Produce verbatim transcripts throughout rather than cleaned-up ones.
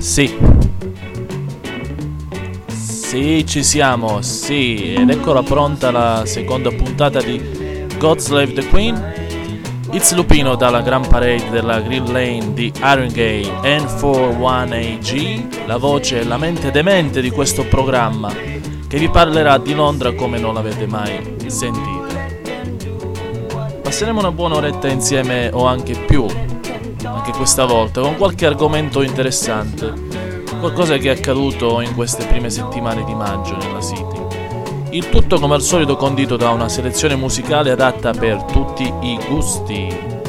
Sì. Sì, ci siamo, sì. Ed eccola pronta la seconda puntata di God Save the Queen. It's Lupino dalla Grand Parade della Green Lane di Haringey N quarantuno A G, la voce e la mente demente di questo programma che vi parlerà di Londra come non l'avete mai sentita. Passeremo una buona oretta insieme o anche più, anche questa volta, con qualche argomento interessante, qualcosa che è accaduto in queste prime settimane di maggio nella City. Il tutto come al solito condito da una selezione musicale adatta per tutti i gusti.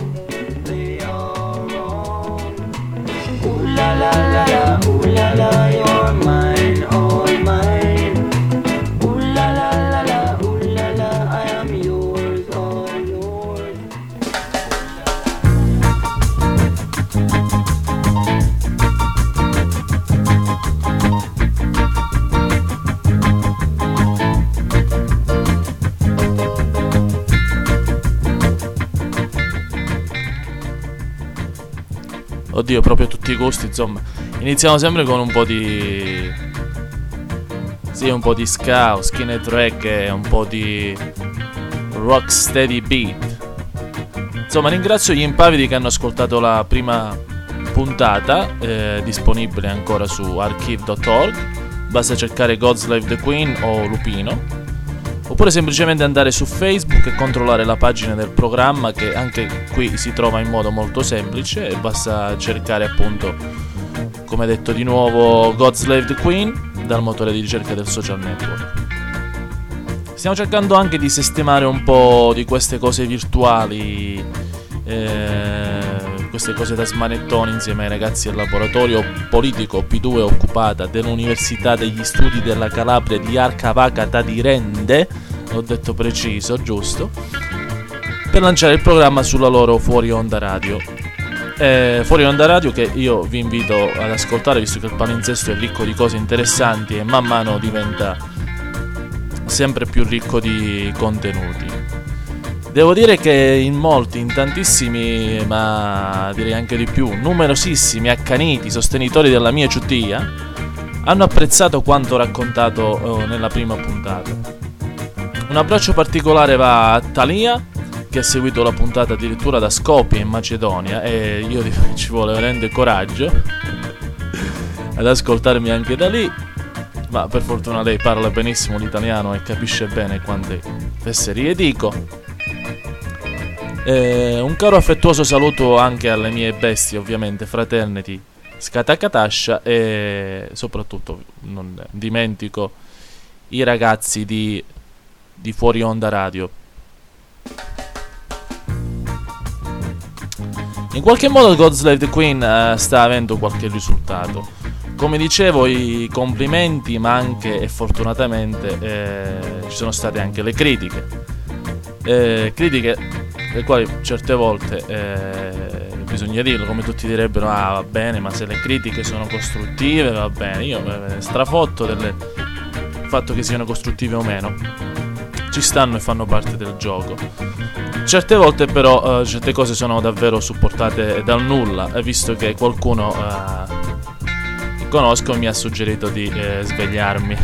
Ooh la la la la, ooh la la, you're mine, all mine. Ooh la la la la, ooh la la, I am yours, all yours. Oddio, proprio a tutti i gusti, insomma. Iniziamo sempre con un po' di... Sì, un po' di ska, skinhead reggae, un po' di rock steady beat. Insomma, ringrazio gli impavidi che hanno ascoltato la prima puntata, eh, disponibile ancora su archive punto org. Basta cercare God Save the Queen o Lupino. Oppure semplicemente andare su Facebook e controllare la pagina del programma, che anche qui si trova in modo molto semplice, e basta cercare appunto, come detto di nuovo, God Save the Queen dal motore di ricerca del social network. Stiamo cercando anche di sistemare un po' di queste cose virtuali, eh, queste cose da smanettoni insieme ai ragazzi del laboratorio politico P due occupata dell'Università degli Studi della Calabria di Arcavacata di Rende, l'ho detto preciso, giusto, per lanciare il programma sulla loro Fuori Onda Radio. Eh, Fuori Onda Radio che io vi invito ad ascoltare, visto che il palinsesto è ricco di cose interessanti e man mano diventa sempre più ricco di contenuti. Devo dire che in molti, in tantissimi, ma direi anche di più, numerosissimi, accaniti sostenitori della mia ciutia hanno apprezzato quanto raccontato oh, nella prima puntata. Un abbraccio particolare va a Talia, che ha seguito la puntata addirittura da Skopje in Macedonia, e io ci vuole veramente coraggio ad ascoltarmi anche da lì, ma per fortuna lei parla benissimo l'italiano e capisce bene quante fesserie dico. Eh, un caro affettuoso saluto anche alle mie bestie, ovviamente, Fraternity, Scatakatascia, e soprattutto non dimentico i ragazzi di, di Fuori Onda Radio. In qualche modo God Save the Queen eh, sta avendo qualche risultato. Come dicevo, i complimenti, ma anche e fortunatamente eh, ci sono state anche le critiche. Eh, critiche le quali certe volte eh, bisogna dirlo, come tutti direbbero, ah va bene, ma se le critiche sono costruttive va bene. Io eh, strafotto del fatto che siano costruttive o meno, ci stanno e fanno parte del gioco. Certe volte però eh, certe cose sono davvero supportate dal nulla, visto che qualcuno eh, che conosco mi ha suggerito di eh, svegliarmi.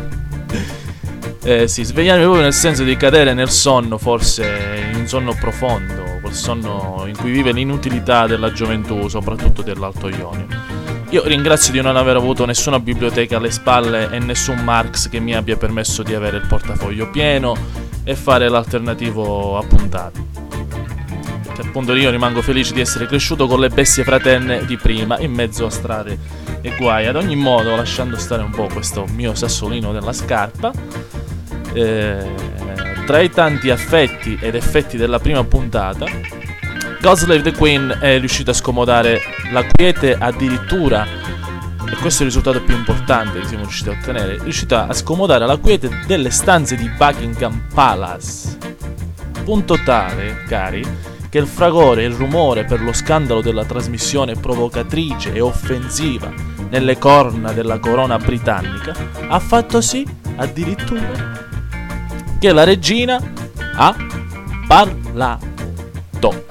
Eh sì, svegliarmi proprio nel senso di cadere nel sonno, forse in un sonno profondo, quel sonno in cui vive l'inutilità della gioventù, soprattutto dell'Alto Ionio. Io ringrazio di non aver avuto nessuna biblioteca alle spalle e nessun Marx che mi abbia permesso di avere il portafoglio pieno e fare l'alternativo a puntate. Che appunto io rimango felice di essere cresciuto con le bestie fraterne di prima, in mezzo a strade e guai. Ad ogni modo, lasciando stare un po' questo mio sassolino della scarpa, Eh, tra i tanti affetti ed effetti della prima puntata, God Save the Queen è riuscito a scomodare la quiete addirittura, e questo è il risultato più importante che siamo riusciti a ottenere, è riuscita a scomodare la quiete delle stanze di Buckingham Palace, punto tale, cari, che il fragore e il rumore per lo scandalo della trasmissione provocatrice e offensiva nelle corna della corona britannica ha fatto sì addirittura che la regina ha parlato.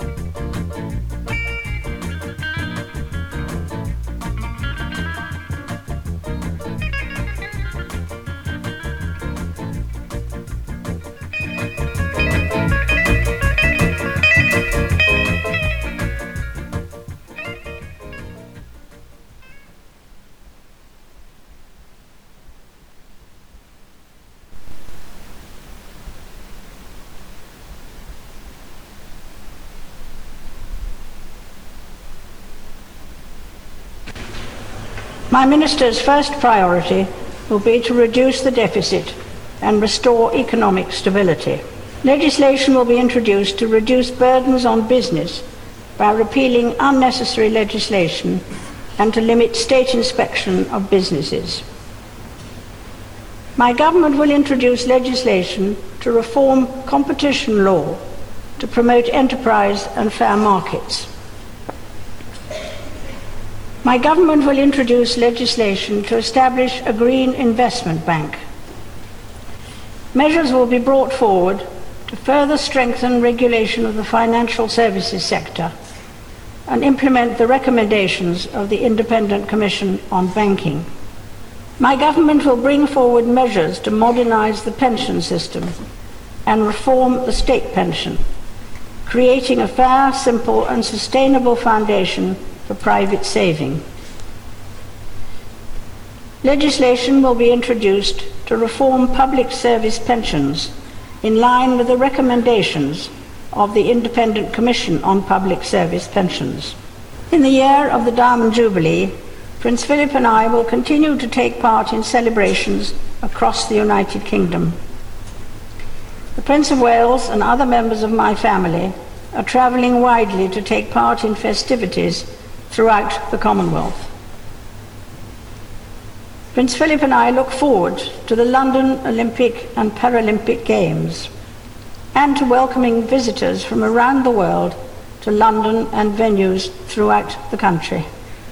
My minister's first priority will be to reduce the deficit and restore economic stability. Legislation will be introduced to reduce burdens on business by repealing unnecessary legislation and to limit state inspection of businesses. My government will introduce legislation to reform competition law to promote enterprise and fair markets. My government will introduce legislation to establish a green investment bank. Measures will be brought forward to further strengthen regulation of the financial services sector and implement the recommendations of the Independent Commission on Banking. My government will bring forward measures to modernise the pension system and reform the state pension, creating a fair, simple and sustainable foundation for private saving. Legislation will be introduced to reform public service pensions in line with the recommendations of the Independent Commission on Public Service Pensions. In the year of the Diamond Jubilee, Prince Philip and I will continue to take part in celebrations across the United Kingdom. The Prince of Wales and other members of my family are travelling widely to take part in festivities throughout the Commonwealth. Prince Philip and I look forward to the London Olympic and Paralympic Games and to welcoming visitors from around the world to London and venues throughout the country.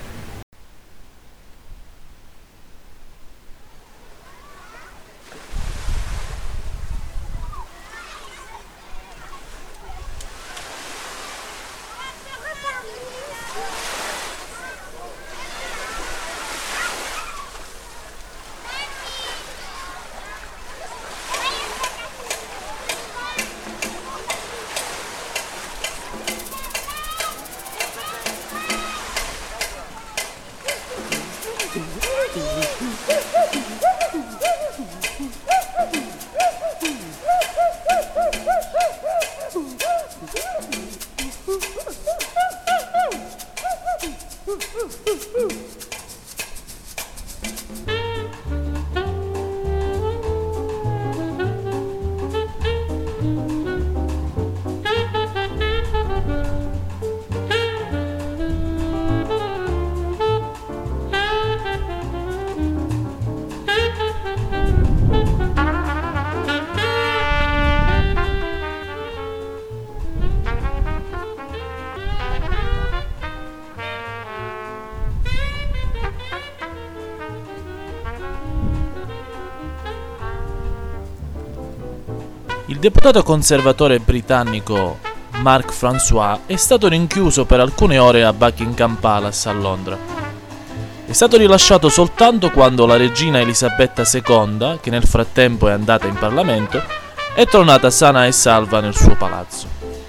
Il deputato conservatore britannico Mark François è stato rinchiuso per alcune ore a Buckingham Palace a Londra. È stato rilasciato soltanto quando la regina Elisabetta seconda, che nel frattempo è andata in Parlamento, è tornata sana e salva nel suo palazzo.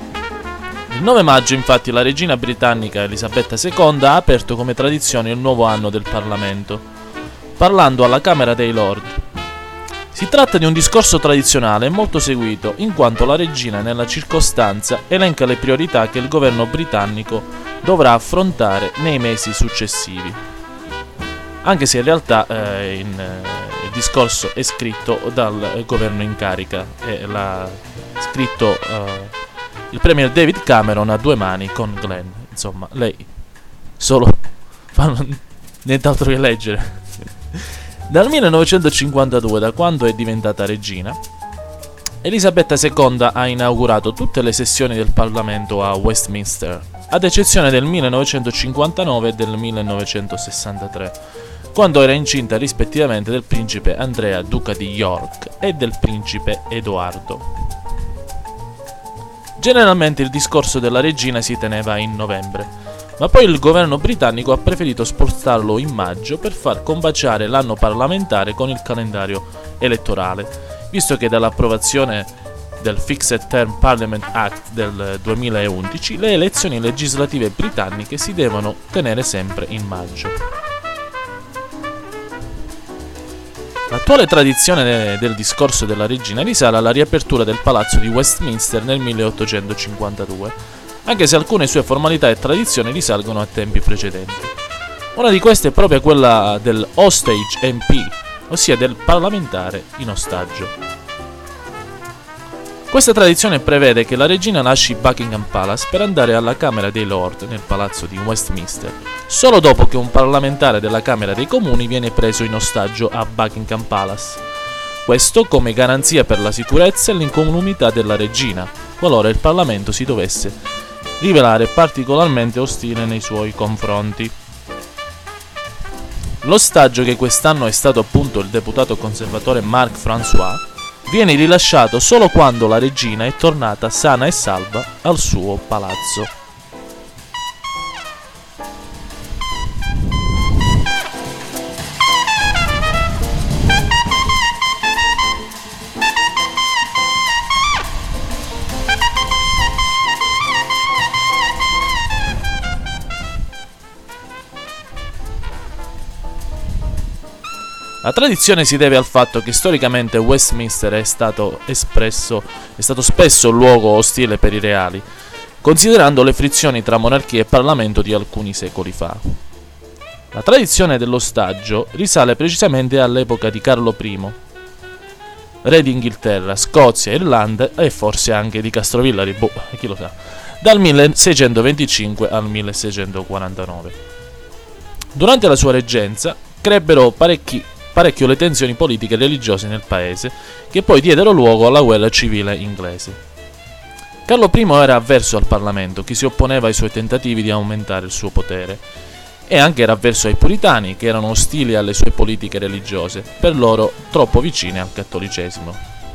Il nove maggio, infatti, la regina britannica Elisabetta seconda ha aperto come tradizione il nuovo anno del Parlamento, parlando alla Camera dei Lord. Si tratta di un discorso tradizionale e molto seguito, in quanto la regina nella circostanza elenca le priorità che il governo britannico dovrà affrontare nei mesi successivi. Anche se in realtà eh, in, eh, il discorso è scritto dal governo in carica e l'ha scritto eh, il premier David Cameron a due mani con Glenn. Insomma, lei solo fa nient'altro che leggere. Dal millenovecentocinquantadue, da quando è diventata regina, Elisabetta seconda ha inaugurato tutte le sessioni del Parlamento a Westminster, ad eccezione del millenovecentocinquantanove e del millenovecentosessantatré, quando era incinta rispettivamente del principe Andrea, duca di York, e del principe Edoardo. Generalmente il discorso della regina si teneva in novembre, ma poi il governo britannico ha preferito spostarlo in maggio per far combaciare l'anno parlamentare con il calendario elettorale, visto che dall'approvazione del Fixed Term Parliament Act del duemilaundici le elezioni legislative britanniche si devono tenere sempre in maggio. L'attuale tradizione del discorso della regina risale alla riapertura del palazzo di Westminster nel milleottocentocinquantadue, anche se alcune sue formalità e tradizioni risalgono a tempi precedenti. Una di queste è proprio quella del hostage M P, ossia del parlamentare in ostaggio. Questa tradizione prevede che la regina lasci Buckingham Palace per andare alla Camera dei Lord nel palazzo di Westminster, solo dopo che un parlamentare della Camera dei Comuni viene preso in ostaggio a Buckingham Palace. Questo come garanzia per la sicurezza e l'incolumità della regina, qualora il Parlamento si dovesse rivelare particolarmente ostile nei suoi confronti. L'ostaggio, che quest'anno è stato appunto il deputato conservatore Marc François, viene rilasciato solo quando la regina è tornata sana e salva al suo palazzo. La tradizione si deve al fatto che storicamente Westminster è stato espresso, è stato spesso luogo ostile per i reali, considerando le frizioni tra monarchia e Parlamento di alcuni secoli fa. La tradizione dell'ostaggio risale precisamente all'epoca di Carlo I, re d'Inghilterra, Scozia, Irlanda e forse anche di Castrovillari, boh, chi lo sa, dal milleseicentoventicinque al milleseicentoquarantanove. Durante la sua reggenza crebbero parecchi parecchio le tensioni politiche e religiose nel paese, che poi diedero luogo alla guerra civile inglese. Carlo I era avverso al Parlamento, che si opponeva ai suoi tentativi di aumentare il suo potere, e anche era avverso ai puritani, che erano ostili alle sue politiche religiose, per loro troppo vicine al cattolicesimo.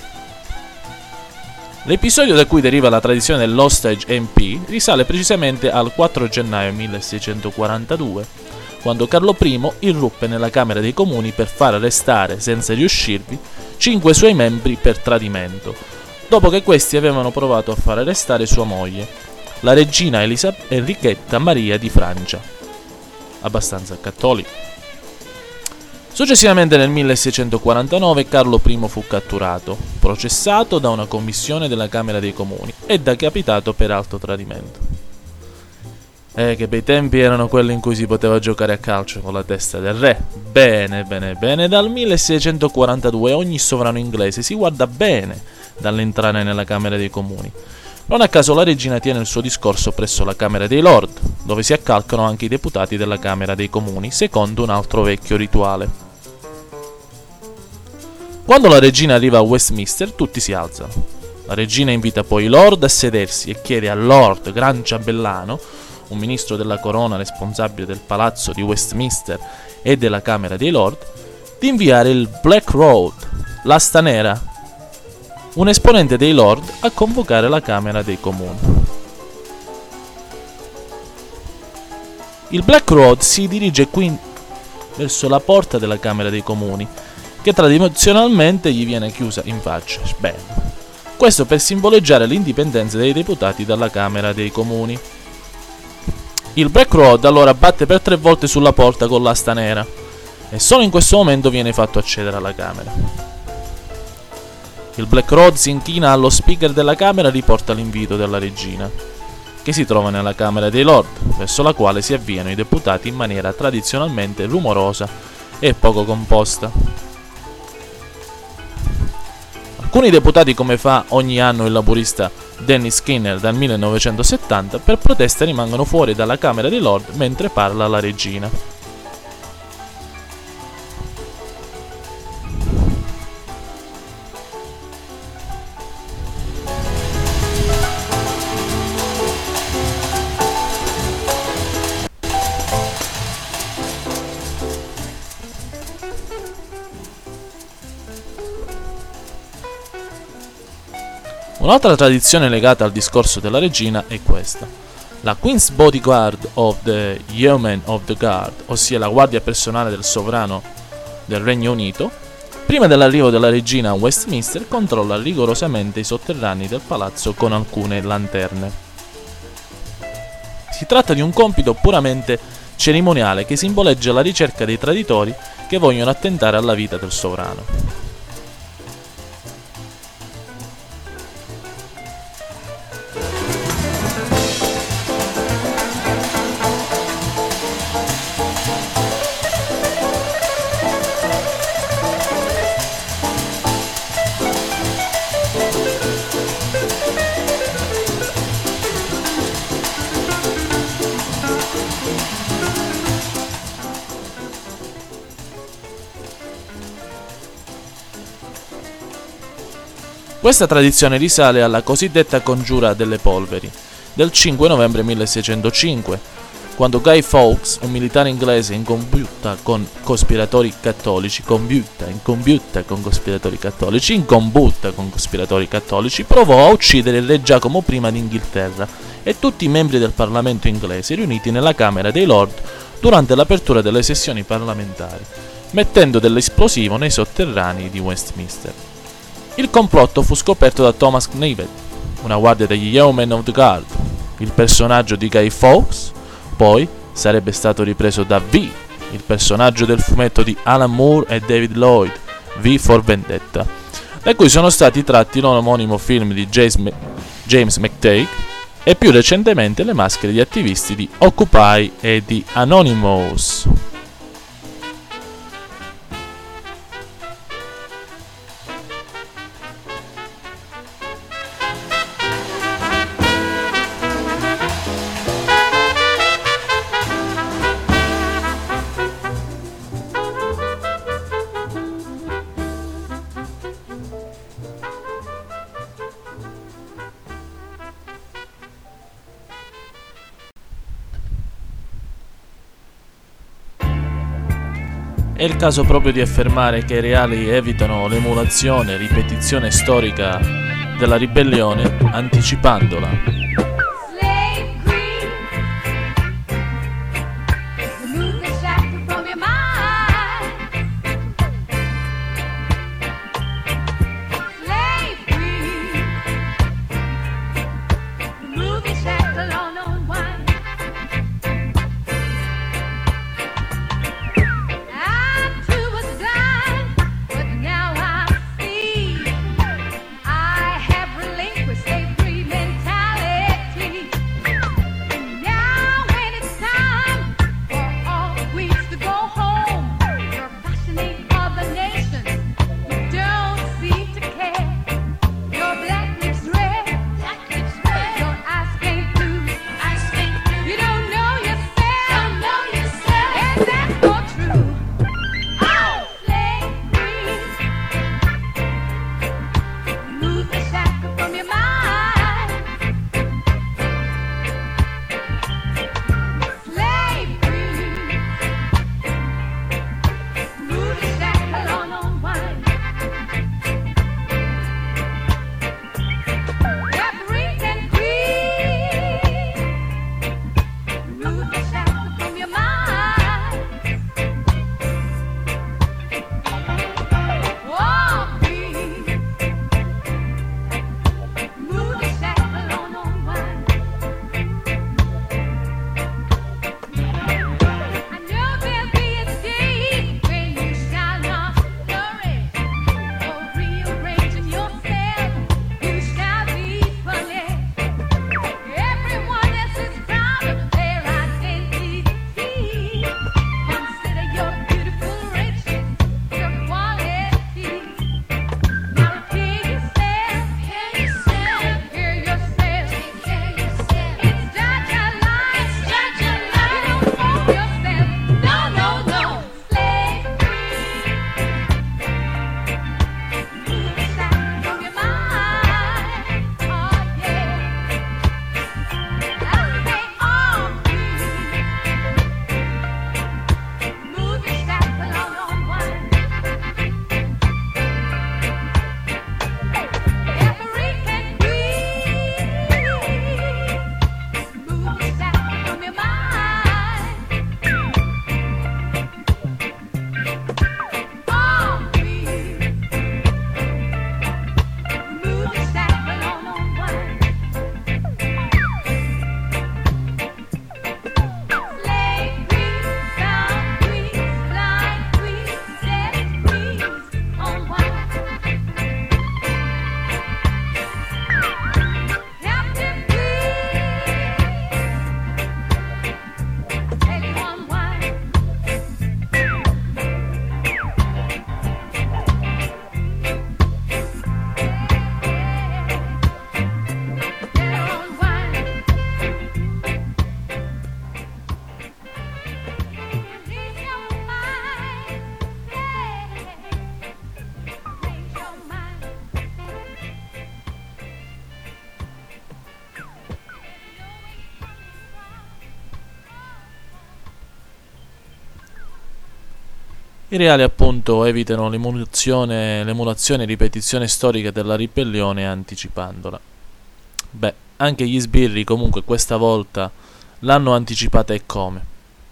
L'episodio da cui deriva la tradizione dell'hostage M P risale precisamente al quattro gennaio milleseicentoquarantadue, quando Carlo I irruppe nella Camera dei Comuni per far arrestare, senza riuscirvi, cinque suoi membri per tradimento, dopo che questi avevano provato a far arrestare sua moglie, la regina Elisab- Enrichetta Maria di Francia, abbastanza cattolica. Successivamente nel milleseicentoquarantanove Carlo I fu catturato, processato da una commissione della Camera dei Comuni e decapitato per alto tradimento. Eh, che bei tempi erano quelli in cui si poteva giocare a calcio con la testa del re. Bene, bene, bene. Dal milleseicentoquarantadue ogni sovrano inglese si guarda bene dall'entrare nella Camera dei Comuni. Non a caso la regina tiene il suo discorso presso la Camera dei Lord, dove si accalcano anche i deputati della Camera dei Comuni, secondo un altro vecchio rituale. Quando la regina arriva a Westminster, tutti si alzano. La regina invita poi i Lord a sedersi e chiede al Lord Gran Ciambellano, un ministro della corona responsabile del palazzo di Westminster e della Camera dei Lord, di inviare il Black Rod, l'asta nera, un esponente dei Lord, a convocare la Camera dei Comuni. Il Black Rod si dirige quindi verso la porta della Camera dei Comuni, che tradizionalmente gli viene chiusa in faccia. Bene. Questo per simboleggiare l'indipendenza dei deputati dalla Camera dei Comuni. Il Black Rod allora batte per tre volte sulla porta con l'asta nera e solo in questo momento viene fatto accedere alla Camera. Il Black Rod si inchina allo speaker della Camera e riporta l'invito della regina, che si trova nella Camera dei Lord, verso la quale si avviano i deputati in maniera tradizionalmente rumorosa e poco composta. Alcuni deputati, come fa ogni anno il laburista Dennis Skinner dal millenovecentosettanta, per protesta rimangono fuori dalla Camera dei Lord mentre parla la regina. Un'altra tradizione legata al discorso della regina è questa. La Queen's Bodyguard of the Yeomen of the Guard, ossia la guardia personale del sovrano del Regno Unito, prima dell'arrivo della regina a Westminster controlla rigorosamente i sotterranei del palazzo con alcune lanterne. Si tratta di un compito puramente cerimoniale che simboleggia la ricerca dei traditori che vogliono attentare alla vita del sovrano. Questa tradizione risale alla cosiddetta congiura delle polveri del cinque novembre milleseicentocinque, quando Guy Fawkes, un militare inglese in combutta con cospiratori cattolici, combutta, in combutta con cospiratori cattolici, in combutta con cospiratori cattolici, provò a uccidere il re Giacomo I d'Inghilterra e tutti i membri del Parlamento inglese riuniti nella Camera dei Lord durante l'apertura delle sessioni parlamentari, mettendo dell'esplosivo nei sotterranei di Westminster. Il complotto fu scoperto da Thomas Knivet, una guardia degli Yeomen of the Guard. Il personaggio di Guy Fawkes poi sarebbe stato ripreso da V, il personaggio del fumetto di Alan Moore e David Lloyd, V for Vendetta, da cui sono stati tratti l'omonimo film di James, James McTagg e più recentemente le maschere di attivisti di Occupy e di Anonymous. È il caso proprio di affermare che i reali evitano l'emulazione e ripetizione storica della ribellione, anticipandola. I reali appunto evitano l'emulazione, l'emulazione e ripetizione storica della ribellione anticipandola. Beh, anche gli sbirri comunque questa volta l'hanno anticipata e come.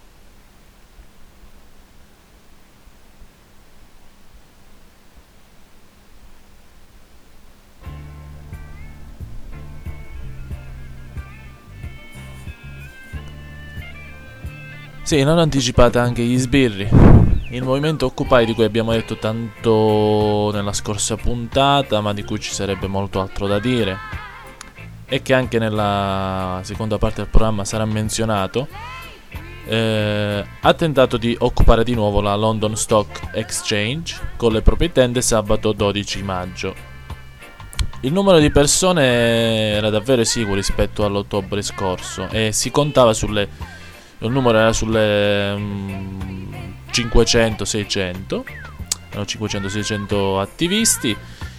Sì, l'hanno anticipata anche gli sbirri. Il movimento Occupy, di cui abbiamo detto tanto nella scorsa puntata, ma di cui ci sarebbe molto altro da dire, e che anche nella seconda parte del programma sarà menzionato, eh, ha tentato di occupare di nuovo la London Stock Exchange con le proprie tende sabato dodici maggio. Il numero di persone era davvero esiguo rispetto all'ottobre scorso e si contava sulle il numero era sulle mm, cinquecento seicento, erano cinquecento seicento attivisti,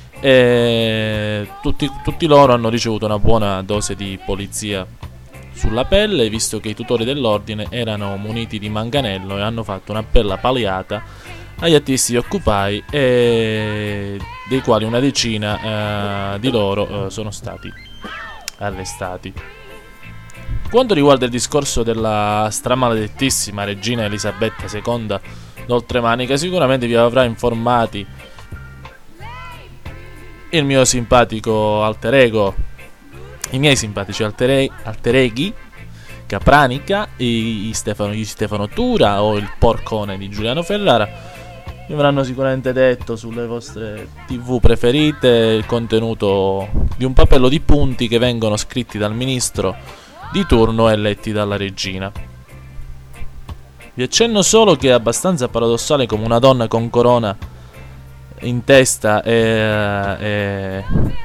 e tutti, tutti loro hanno ricevuto una buona dose di polizia sulla pelle, visto che i tutori dell'ordine erano muniti di manganello e hanno fatto una bella paliata agli attivisti di Occupy, e dei quali una decina eh, di loro eh, sono stati arrestati. Quanto riguarda il discorso della stramaledettissima regina Elisabetta seconda d'Oltremanica, sicuramente vi avrà informati il mio simpatico alter ego, i miei simpatici alter, alter eghi Capranica, i, i Stefano, gli Stefano Tura o il porcone di Giuliano Ferrara. Vi avranno sicuramente detto sulle vostre tv preferite il contenuto di un papello di punti che vengono scritti dal ministro di turno e letti dalla regina. Vi accenno solo che è abbastanza paradossale come una donna con corona in testa e, e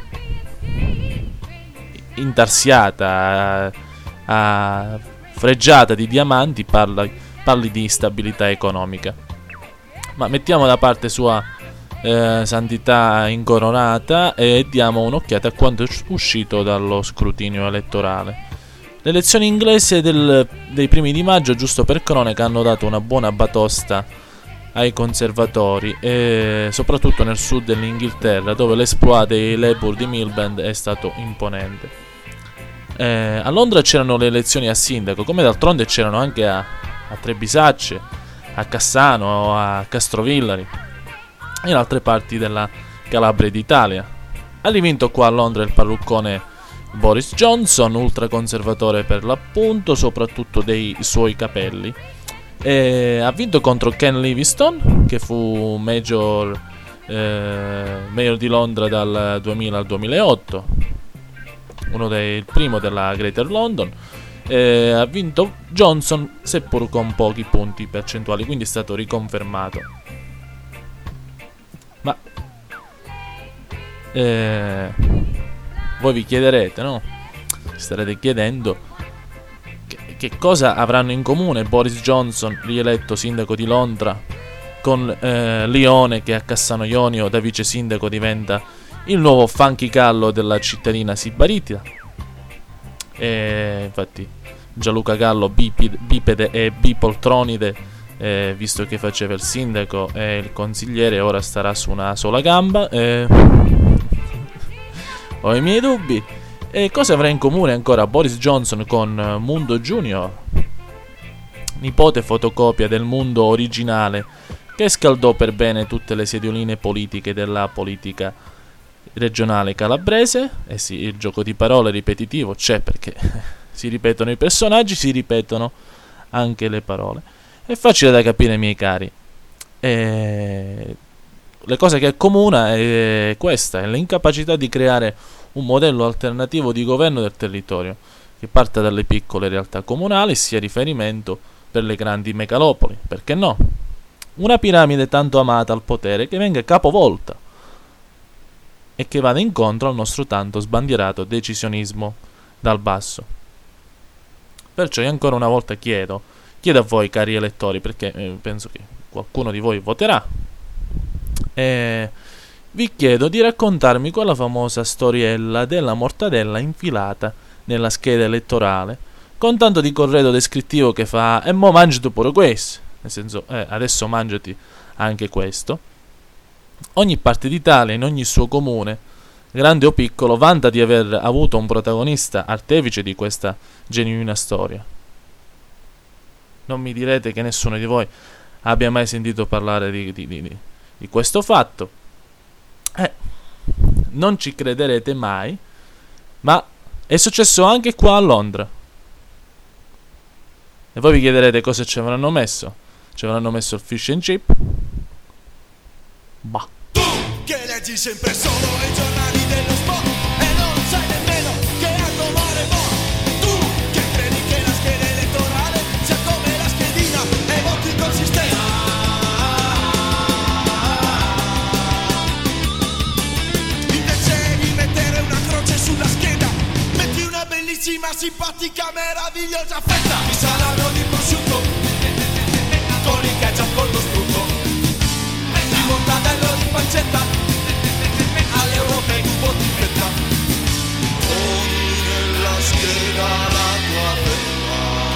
intarsiata, a, freggiata di diamanti, parla, parli di instabilità economica. Ma mettiamo da parte sua eh, santità incoronata e diamo un'occhiata a quanto è uscito dallo scrutinio elettorale. Le elezioni inglesi del, dei primi di maggio, giusto per cronaca, hanno dato una buona batosta ai conservatori, e soprattutto nel sud dell'Inghilterra, dove l'esploit dei Labour di Miliband è stato imponente. Eh, a Londra c'erano le elezioni a sindaco, come d'altronde c'erano anche a, a Trebisacce, a Cassano, a Castrovillari e in altre parti della Calabria d'Italia. Ha rivinto qua a Londra il parruccone Boris Johnson, ultraconservatore per l'appunto, soprattutto dei suoi capelli. E ha vinto contro Ken Livingstone, che fu Major, eh, Mayor di Londra dal duemila al duemilaotto, uno dei il primo della Greater London. E ha vinto Johnson, seppur con pochi punti percentuali, quindi è stato riconfermato. Ma eh, voi vi chiederete, no? Starete chiedendo che, che cosa avranno in comune Boris Johnson, rieletto sindaco di Londra, con eh, Lione, che a Cassano Ionio da vice sindaco diventa il nuovo funky callo della cittadina sibarita. E infatti Gianluca Gallo, bipede, bipede e bipoltronide, eh, visto che faceva il sindaco e il consigliere, ora starà su una sola gamba. Eh, ho i miei dubbi. E cosa avrà in comune ancora Boris Johnson con Mundo Junior, nipote fotocopia del Mundo originale, che scaldò per bene tutte le sedioline politiche della politica regionale calabrese? Eh sì, il gioco di parole ripetitivo c'è, perché si ripetono i personaggi, si ripetono anche le parole. È facile da capire, miei cari. E le cose che accomuna è questa, è l'incapacità di creare un modello alternativo di governo del territorio che parta dalle piccole realtà comunali e sia riferimento per le grandi megalopoli. Perché no? Una piramide tanto amata al potere che venga capovolta e che vada incontro al nostro tanto sbandierato decisionismo dal basso. Perciò io ancora una volta chiedo, chiedo a voi, cari elettori, perché eh, penso che qualcuno di voi voterà, e vi chiedo di raccontarmi quella famosa storiella della mortadella infilata nella scheda elettorale, con tanto di corredo descrittivo che fa "e mo mangi tu pure questo", nel senso, eh, adesso mangiati anche questo. Ogni parte d'Italia, in ogni suo comune, grande o piccolo, vanta di aver avuto un protagonista artefice di questa genuina storia. Non mi direte che nessuno di voi abbia mai sentito parlare di, di, di, di questo fatto. Eh, non ci crederete mai, ma è successo anche qua a Londra. E voi vi chiederete cosa ci avranno messo. Ci avranno messo il fish and chip? Bah. Tu che leggi sempre solo i giornali dello sport e non sai nemmeno che altro muore mo. Tu che credi che la scheda elettorale sia come la schedina e voti con sistema. Invece di mettere una croce sulla scheda, metti una bellissima, simpatica, meravigliosa fetta di salame o di prosciutto con il ketchup, con lo strutto, di mortadello, di pancetta, all'Europa e tu voti in fretta. Poni nella scheda la tua fetta.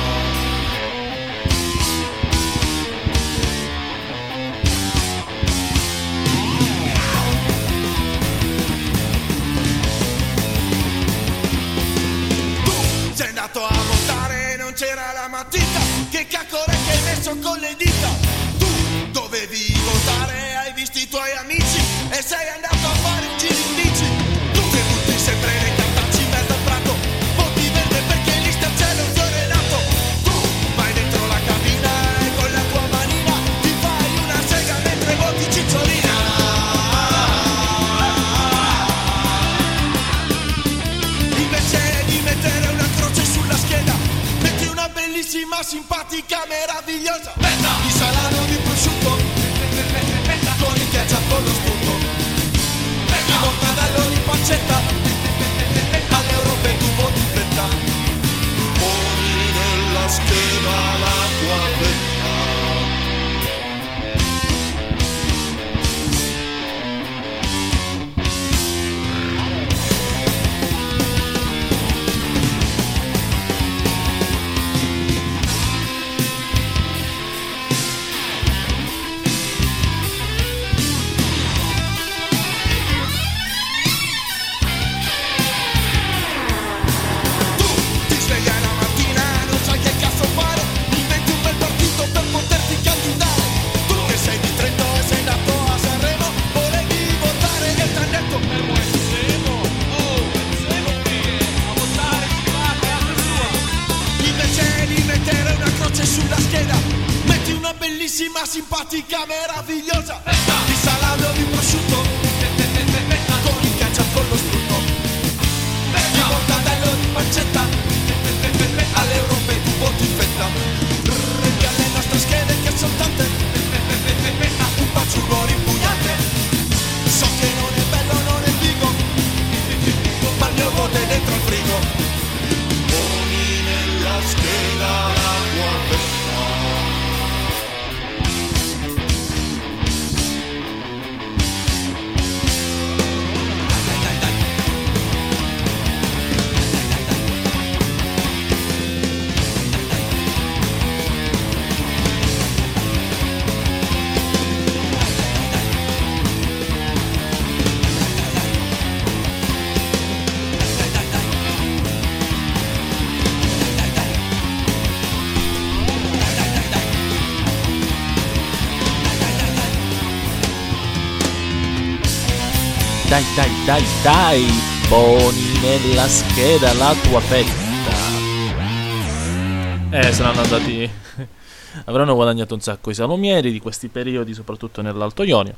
Tu sei andato a votare e non c'era la matita, che caccore che hai messo con le dita. Tu dovevi votare, hai visto i tuoi amici e sei andato a fare un giro in bici. Tu che butti sempre nei cartacci in mezzo al prato, voti verde perché lì sta il cielo fiore nato. Tu vai dentro la cabina e con la tua manina ti fai una sega mentre voti cicciolina. Invece di mettere una croce sulla scheda, metti una bellissima, simpatica, meravigliosa fetta di salame o di prosciutto con il ketchup, con lo spunto, di mortadello, di pancetta, all'Europa e tu voti in fretta. Poni nella scheda la tua fetta. Simpatica, meravigliosa di salame o di prosciutto con il ketchup, con lo strutto, di mortadello, di pancetta, all'Europa e tu voti in fretta. Rendi alle nostre schede che sono tante, un paciugo ripugnante. So che non è bello, non è figo, ma il mio voto è dentro il frigo. Poni nella scheda la tua fetta. Dai, dai, dai, dai, poni nella scheda la tua fetta. Eh, saranno andati... avranno guadagnato un sacco i salumieri di questi periodi, soprattutto nell'Alto Ionio.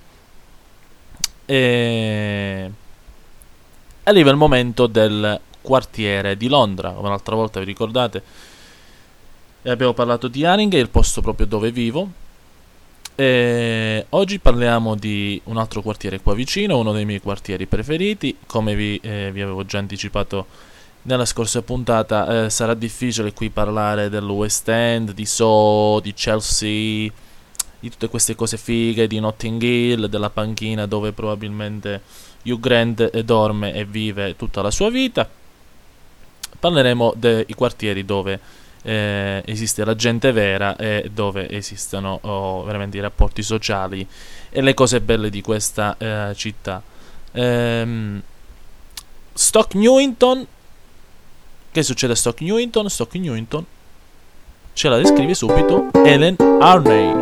E... arriva il momento del quartiere di Londra. Come l'altra volta vi ricordate, e abbiamo parlato di Haringey, il posto proprio dove vivo. E oggi parliamo di un altro quartiere qua vicino, uno dei miei quartieri preferiti. Come vi, eh, vi avevo già anticipato nella scorsa puntata, eh, sarà difficile qui parlare del West End, di Soho, di Chelsea, di tutte queste cose fighe, di Notting Hill, della panchina dove probabilmente Hugh Grant dorme e vive tutta la sua vita. Parleremo dei quartieri dove eh, esiste la gente vera e dove esistono oh, veramente i rapporti sociali e le cose belle di questa eh, città. ehm, Stoke Newington. Che succede a Stoke Newington? Stoke Newington ce la descrive subito Ellen Arney.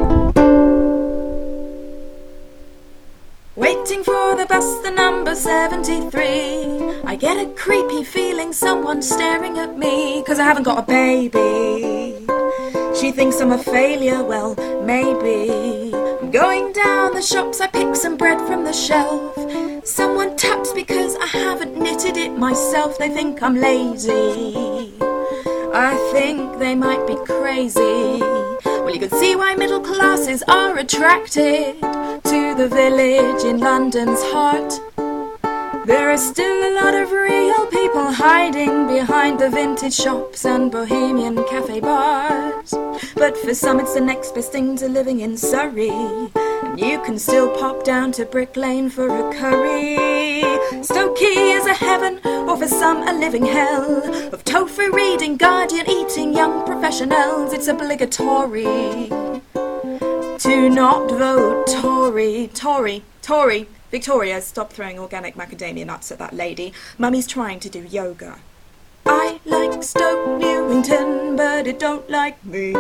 Waiting for the bus, the number seventy-three. I get a creepy feeling someone's staring at me, 'cause I haven't got a baby. She thinks I'm a failure, well, maybe. I'm going down the shops, I pick some bread from the shelf. Someone taps because I haven't knitted it myself. They think I'm lazy. I think they might be crazy. Well, you can see why middle classes are attracted to the village in London's heart. There are still a lot of real people hiding behind the vintage shops and bohemian cafe bars. But for some it's the next best thing to living in Surrey. And you can still pop down to Brick Lane for a curry. Stokey is a heaven, or for some a living hell, of tofu reading, Guardian eating young professionals. It's obligatory to not vote Tory. Tory, Tory. Victoria, stop throwing organic macadamia nuts at that lady. Mummy's trying to do yoga. I like Stoke Newington, but it don't like me.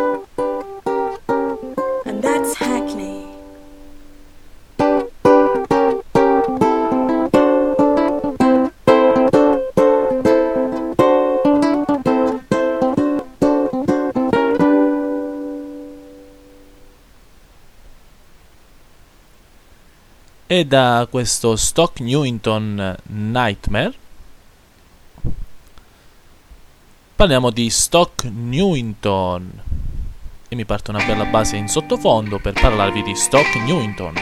And that's Hackney. E da questo Stoke Newington Nightmare parliamo di Stoke Newington e mi parte una bella base in sottofondo per parlarvi di Stoke Newington.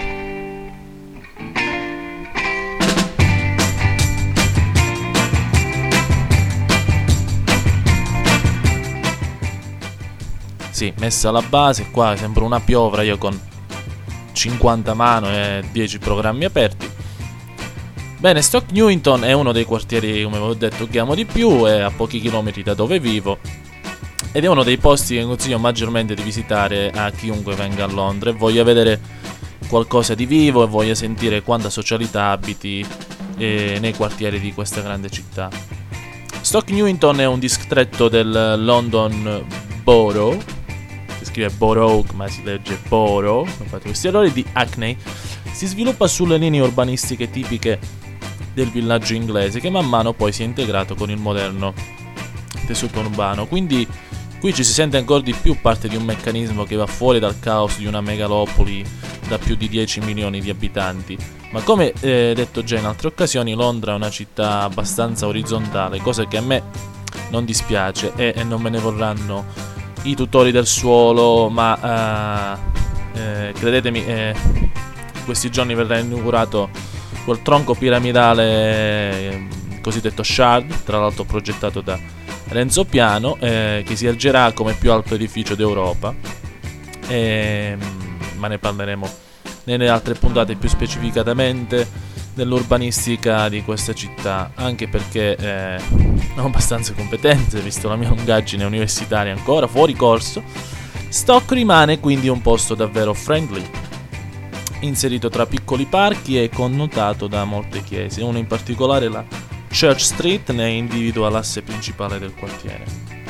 Sì, messa la base, qua sembra una piovra, io con cinquanta mano e dieci programmi aperti. Bene, Stoke Newington è uno dei quartieri, come avevo detto, che amo di più, è a pochi chilometri da dove vivo ed è uno dei posti che consiglio maggiormente di visitare a chiunque venga a Londra e voglia vedere qualcosa di vivo e voglia sentire quanta socialità abiti eh, nei quartieri di questa grande città. Stoke Newington è un distretto del London Borough, si scrive Borough ma si legge Borough, non fate questi errori, di Hackney. Si sviluppa sulle linee urbanistiche tipiche del villaggio inglese che man mano poi si è integrato con il moderno tessuto urbano, quindi qui ci si sente ancora di più parte di un meccanismo che va fuori dal caos di una megalopoli da più di dieci milioni di abitanti. Ma come eh, detto già in altre occasioni, Londra è una città abbastanza orizzontale, cosa che a me non dispiace e, e non me ne vorranno i tutori del suolo, ma uh, eh, credetemi, eh, questi giorni verrà inaugurato quel tronco piramidale eh, cosiddetto Shard, tra l'altro progettato da Renzo Piano, eh, che si ergerà come più alto edificio d'Europa, eh, ma ne parleremo nelle altre puntate più specificatamente dell'urbanistica di questa città, anche perché eh, ho abbastanza competenze, visto la mia lungaggine universitaria ancora fuori corso. Stoke rimane quindi un posto davvero friendly, inserito tra piccoli parchi e connotato da molte chiese. Uno in particolare, la Church Street, ne individua l'asse principale del quartiere.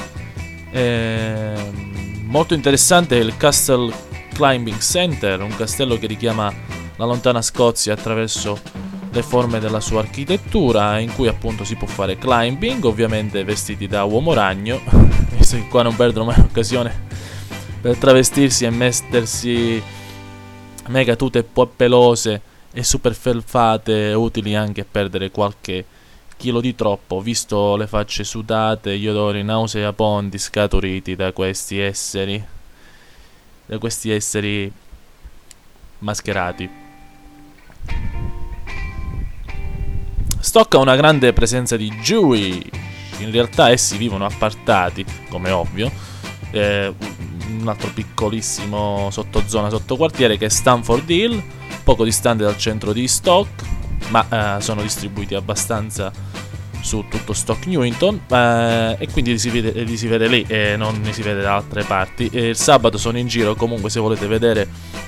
E molto interessante è il Castle Climbing Center, un castello che richiama la lontana Scozia attraverso le forme della sua architettura, in cui appunto si può fare climbing, ovviamente vestiti da uomo ragno, visto che qua non perdono mai occasione per travestirsi e mettersi mega tute pelose e super felfate, utili anche a perdere qualche chilo di troppo, visto le facce sudate, gli odori nauseabondi scaturiti da questi esseri, da questi esseri mascherati. Stoke ha una grande presenza di Jewish, in realtà essi vivono appartati, come ovvio, eh, un altro piccolissimo sottozona, sottoquartiere che è Stamford Hill, poco distante dal centro di Stoke, ma eh, sono distribuiti abbastanza su tutto Stoke Newington, eh, e quindi li si vede, li si vede lì e non li si vede da altre parti. E il sabato sono in giro, comunque se volete vedere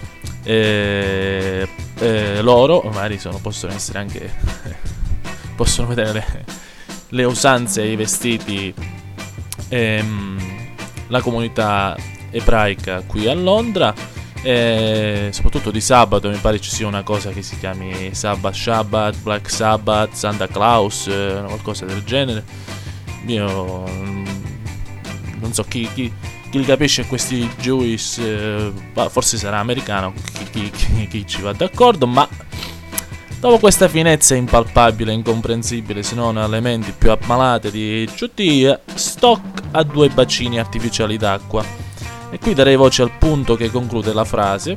eh, eh, loro, magari sono, possono essere anche possono vedere le, le usanze e i vestiti, ehm, la comunità ebraica qui a Londra. E soprattutto di sabato mi pare ci sia una cosa che si chiami Sabbath Shabbat, Black Sabbath, Santa Claus, eh, qualcosa del genere. Io non so chi, chi, chi li capisce questi Jewish, eh, forse sarà americano, chi, chi, chi ci va d'accordo, ma dopo questa finezza impalpabile, incomprensibile, se non alle menti più ammalate di Giudia, Stoke ha due bacini artificiali d'acqua. E qui darei voce al punto che conclude la frase,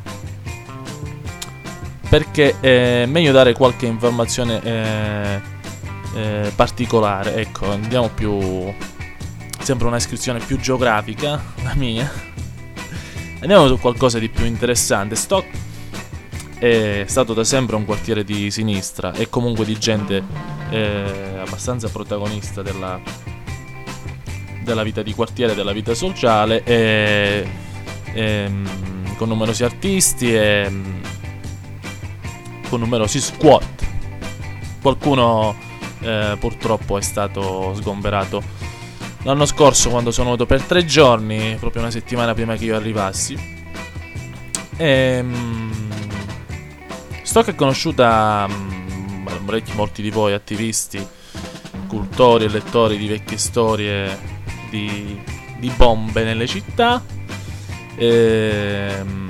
perché è meglio dare qualche informazione eh, eh, particolare. Ecco, andiamo più... sembra una descrizione più geografica, la mia. Andiamo su qualcosa di più interessante. Stoke è stato da sempre un quartiere di sinistra e comunque di gente eh, abbastanza protagonista della... della vita di quartiere, della vita sociale, e, e, con numerosi artisti e con numerosi squat. Qualcuno eh, purtroppo è stato sgomberato l'anno scorso quando sono venuto per tre giorni, proprio una settimana prima che io arrivassi. E, Stoke è conosciuta um, molti di voi attivisti, cultori e lettori di vecchie storie Di, di bombe nelle città, ehm,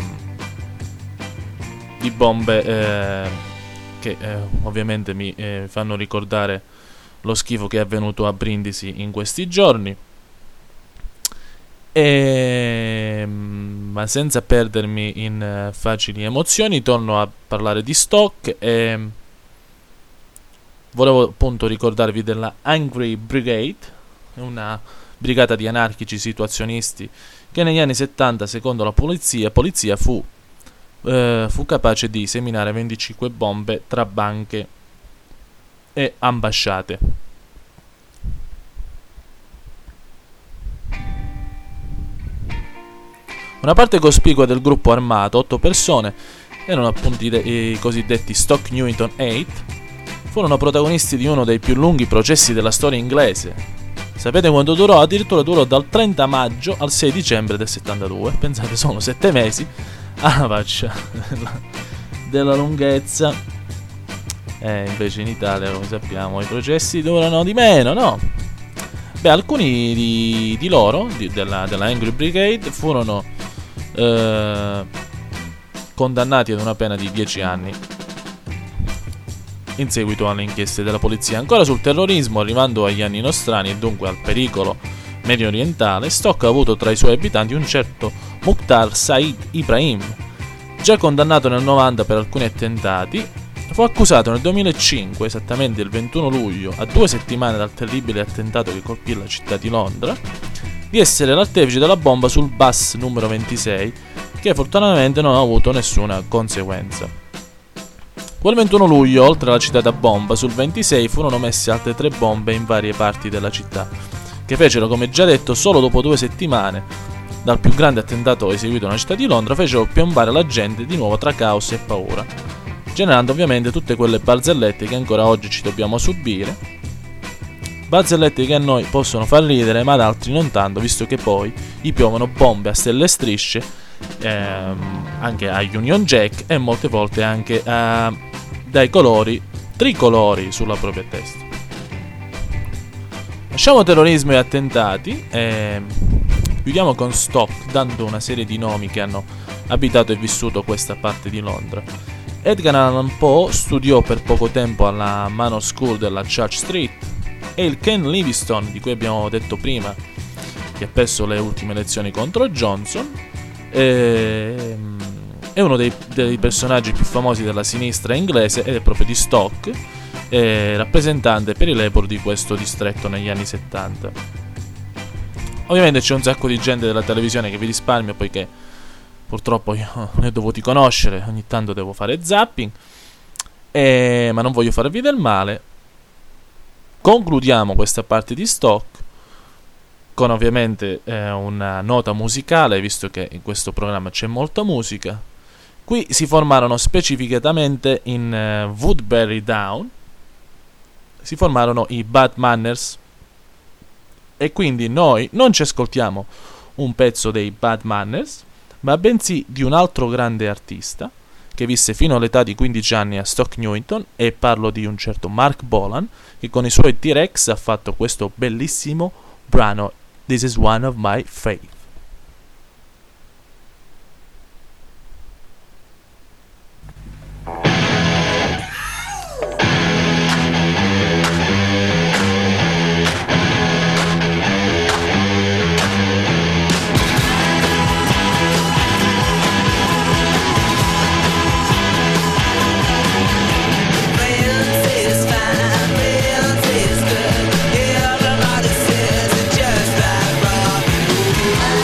di bombe eh, che eh, ovviamente mi eh, fanno ricordare lo schifo che è avvenuto a Brindisi in questi giorni. E, ma senza perdermi in eh, facili emozioni, torno a parlare di Stoke e volevo appunto ricordarvi della Angry Brigade, una brigata di anarchici situazionisti che negli anni settanta, secondo la polizia, polizia fu, eh, fu capace di seminare venticinque bombe tra banche e ambasciate. Una parte cospicua del gruppo armato, otto persone, erano appunto i, i cosiddetti Stoke Newington otto, furono protagonisti di uno dei più lunghi processi della storia inglese. Sapete quanto durò? Addirittura durò dal trenta maggio al sei dicembre del settantadue. Pensate, sono sette mesi alla faccia della, della lunghezza. E invece in Italia, come sappiamo, i processi durano di meno, no? Beh, alcuni di, di loro, di, della, della Angry Brigade, furono eh, condannati ad una pena di dieci anni in seguito alle inchieste della polizia. Ancora sul terrorismo, arrivando agli anni nostrani e dunque al pericolo medio orientale, Stoke ha avuto tra i suoi abitanti un certo Mukhtar Said Ibrahim. Già condannato nel novanta per alcuni attentati, fu accusato nel duemilacinque, esattamente il ventuno luglio, a due settimane dal terribile attentato che colpì la città di Londra, di essere l'artefice della bomba sul bus numero ventisei, che fortunatamente non ha avuto nessuna conseguenza. Quel ventuno luglio, oltre alla citata bomba, sul ventisei furono messe altre tre bombe in varie parti della città, che fecero, come già detto, solo dopo due settimane dal più grande attentato eseguito nella città di Londra, fecero piombare la gente di nuovo tra caos e paura, generando ovviamente tutte quelle barzellette che ancora oggi ci dobbiamo subire. Barzellette che a noi possono far ridere, ma ad altri non tanto, visto che poi gli piovono bombe a stelle e strisce, ehm, anche a Union Jack e molte volte anche a, dai colori tricolori sulla propria testa. Lasciamo terrorismo e attentati e chiudiamo con Stoke, dando una serie di nomi che hanno abitato e vissuto questa parte di Londra. Edgar Allan Poe studiò per poco tempo alla Manor School della Church Street, e il Ken Livingstone, di cui abbiamo detto prima, che ha perso le ultime elezioni contro Johnson, è, è uno dei, dei personaggi più famosi della sinistra inglese ed è proprio di Stoke, è rappresentante per i Labour di questo distretto negli anni settanta. Ovviamente c'è un sacco di gente della televisione che vi risparmio, poiché purtroppo io ne ho dovuti conoscere, ogni tanto devo fare zapping, e, ma non voglio farvi del male. Concludiamo questa parte di stock con ovviamente eh, una nota musicale, visto che in questo programma c'è molta musica. Qui si formarono specificatamente in eh, Woodbury Down, si formarono i Bad Manners, e quindi noi non ci ascoltiamo un pezzo dei Bad Manners, ma bensì di un altro grande artista che visse fino all'età di quindici anni a Stoke Newington, e parlo di un certo Mark Bolan, che con i suoi T-Rex ha fatto questo bellissimo brano This is One of My Faith. Everybody says it just like rock.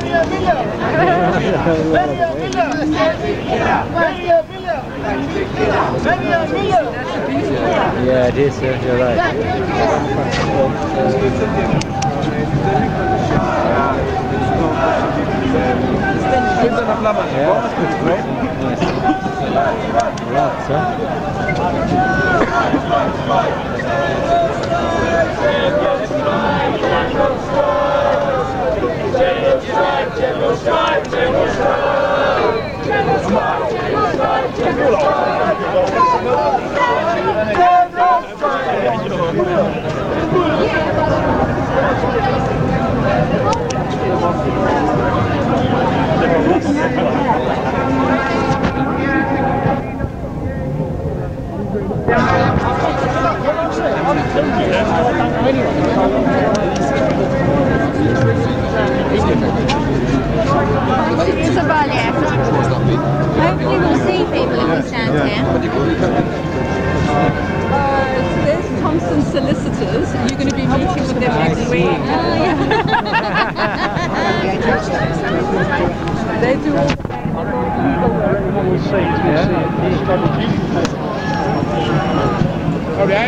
Yeah, it is, uh, you're right. It's a ballet. Hopefully we'll see people if we stand here. Uh, there's Thompson Solicitors. You're going to be meeting with them next week. Oh, yeah. They do all Okay.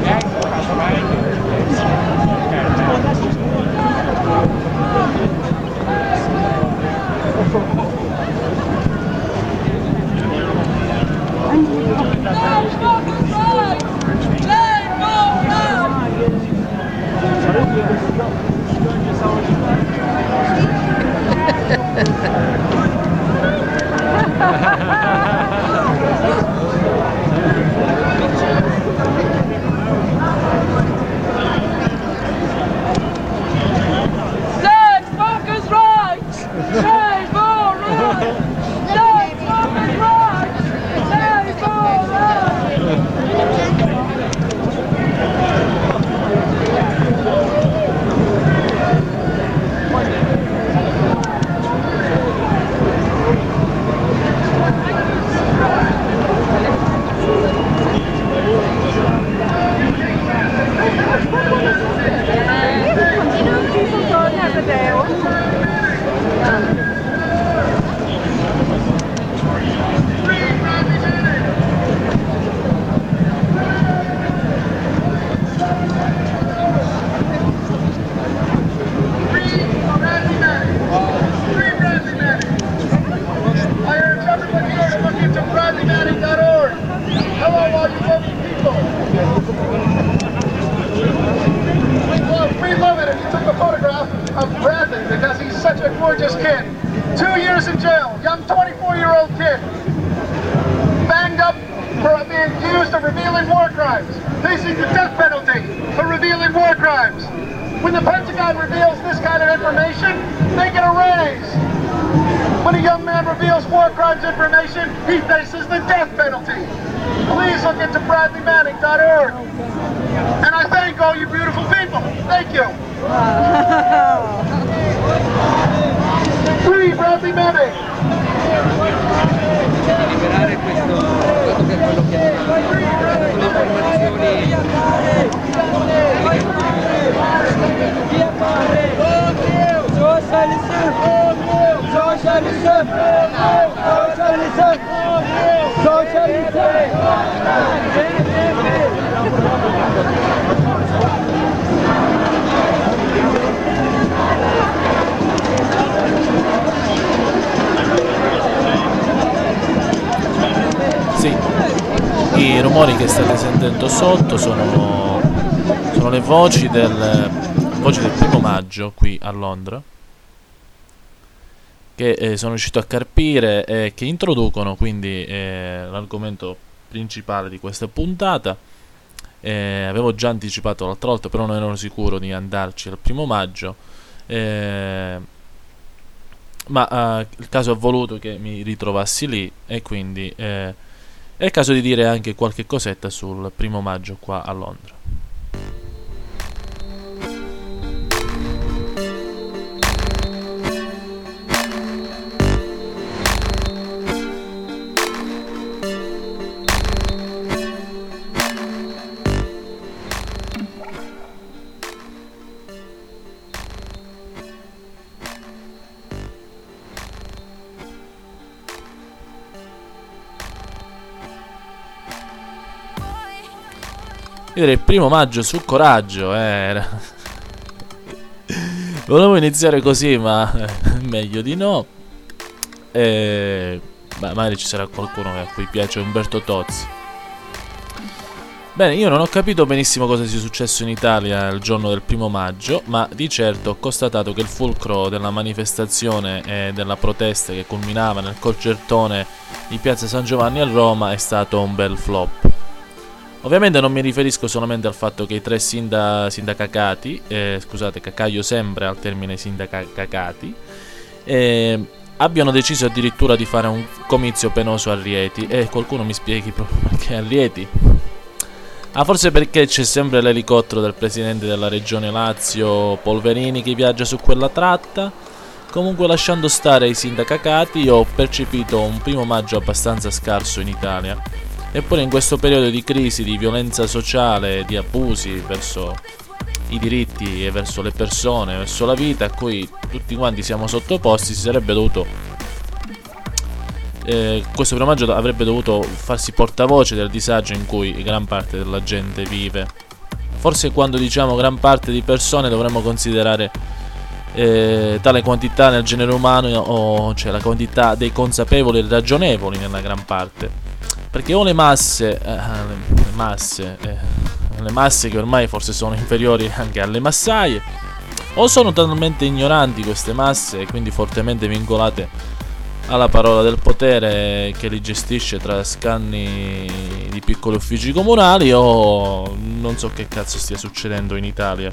I rumori che state sentendo sotto sono, sono le voci del, voci del primo maggio qui a Londra, che eh, sono riuscito a carpire e che introducono quindi eh, l'argomento principale di questa puntata. Eh, avevo già anticipato l'altra volta, però non ero sicuro di andarci al primo maggio, eh, ma eh, il caso ha voluto che mi ritrovassi lì e quindi eh, è il caso di dire anche qualche cosetta sul primo maggio qua a Londra. direi il primo maggio su Coraggio, eh, era... Volevo iniziare così, ma eh, meglio di no. E... Beh, magari ci sarà qualcuno a cui piace Umberto Tozzi. Bene, io non ho capito benissimo cosa sia successo in Italia il giorno del primo maggio, ma di certo ho constatato che il fulcro della manifestazione e della protesta che culminava nel concertone di Piazza San Giovanni a Roma è stato un bel flop. Ovviamente non mi riferisco solamente al fatto che i tre sinda- sindacati, eh, scusate, cacaio sempre al termine sindacati, eh, abbiano deciso addirittura di fare un comizio penoso a Rieti. E qualcuno mi spieghi proprio perché a Rieti? Ah, forse perché c'è sempre l'elicottero del presidente della regione Lazio, Polverini, che viaggia su quella tratta. Comunque, lasciando stare i sindacati, io ho percepito un primo maggio abbastanza scarso in Italia. Eppure in questo periodo di crisi, di violenza sociale, di abusi verso i diritti e verso le persone, verso la vita a cui tutti quanti siamo sottoposti, si sarebbe dovuto... Eh, questo primo maggio avrebbe dovuto farsi portavoce del disagio in cui gran parte della gente vive. Forse quando diciamo gran parte di persone dovremmo considerare eh, tale quantità nel genere umano, o cioè la quantità dei consapevoli e ragionevoli nella gran parte, perché o le masse eh, le masse eh, le masse che ormai forse sono inferiori anche alle massaie, o sono totalmente ignoranti queste masse e quindi fortemente vincolate alla parola del potere che li gestisce tra scanni di piccoli uffici comunali, o non so che cazzo stia succedendo in Italia.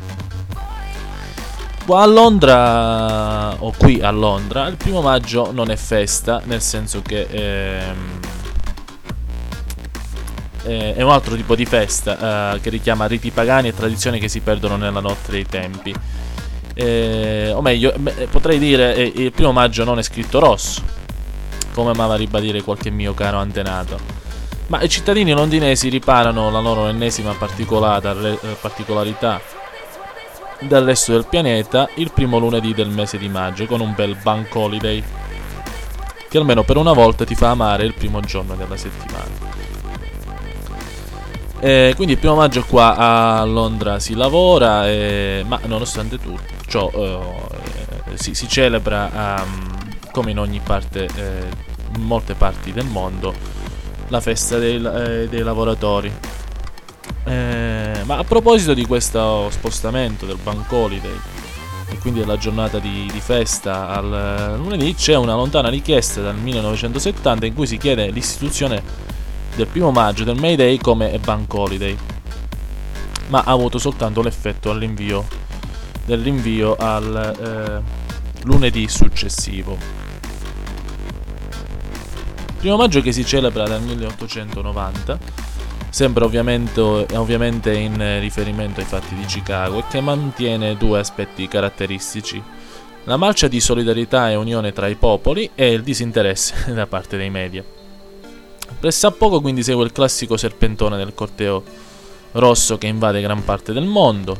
Qua a Londra, o qui a Londra, il primo maggio non è festa, nel senso che ehm, è un altro tipo di festa eh, che richiama riti pagani e tradizioni che si perdono nella notte dei tempi. Eh, o meglio, potrei dire eh, il primo maggio non è scritto rosso, come amava ribadire qualche mio caro antenato. Ma i cittadini londinesi riparano la loro ennesima particolarità dal resto del pianeta il primo lunedì del mese di maggio, con un bel bank holiday che almeno per una volta ti fa amare il primo giorno della settimana. Eh, quindi il primo maggio qua a Londra si lavora, eh, ma nonostante tutto ciò eh, si, si celebra um, come in ogni parte, eh, in molte parti del mondo, la festa dei, eh, dei lavoratori. Eh, ma a proposito di questo spostamento del bank holiday e quindi della giornata di, di festa al lunedì, c'è una lontana richiesta dal millenovecentosettanta in cui si chiede l'istituzione del primo maggio del May Day come bank holiday, ma ha avuto soltanto l'effetto all'invio del rinvio al eh, lunedì successivo. Primo maggio che si celebra dal milleottocentonovanta, sempre ovviamente, ovviamente in riferimento ai fatti di Chicago, e che mantiene due aspetti caratteristici: la marcia di solidarietà e unione tra i popoli e il disinteresse da parte dei media. Pressappoco quindi segue il classico serpentone del corteo rosso che invade gran parte del mondo,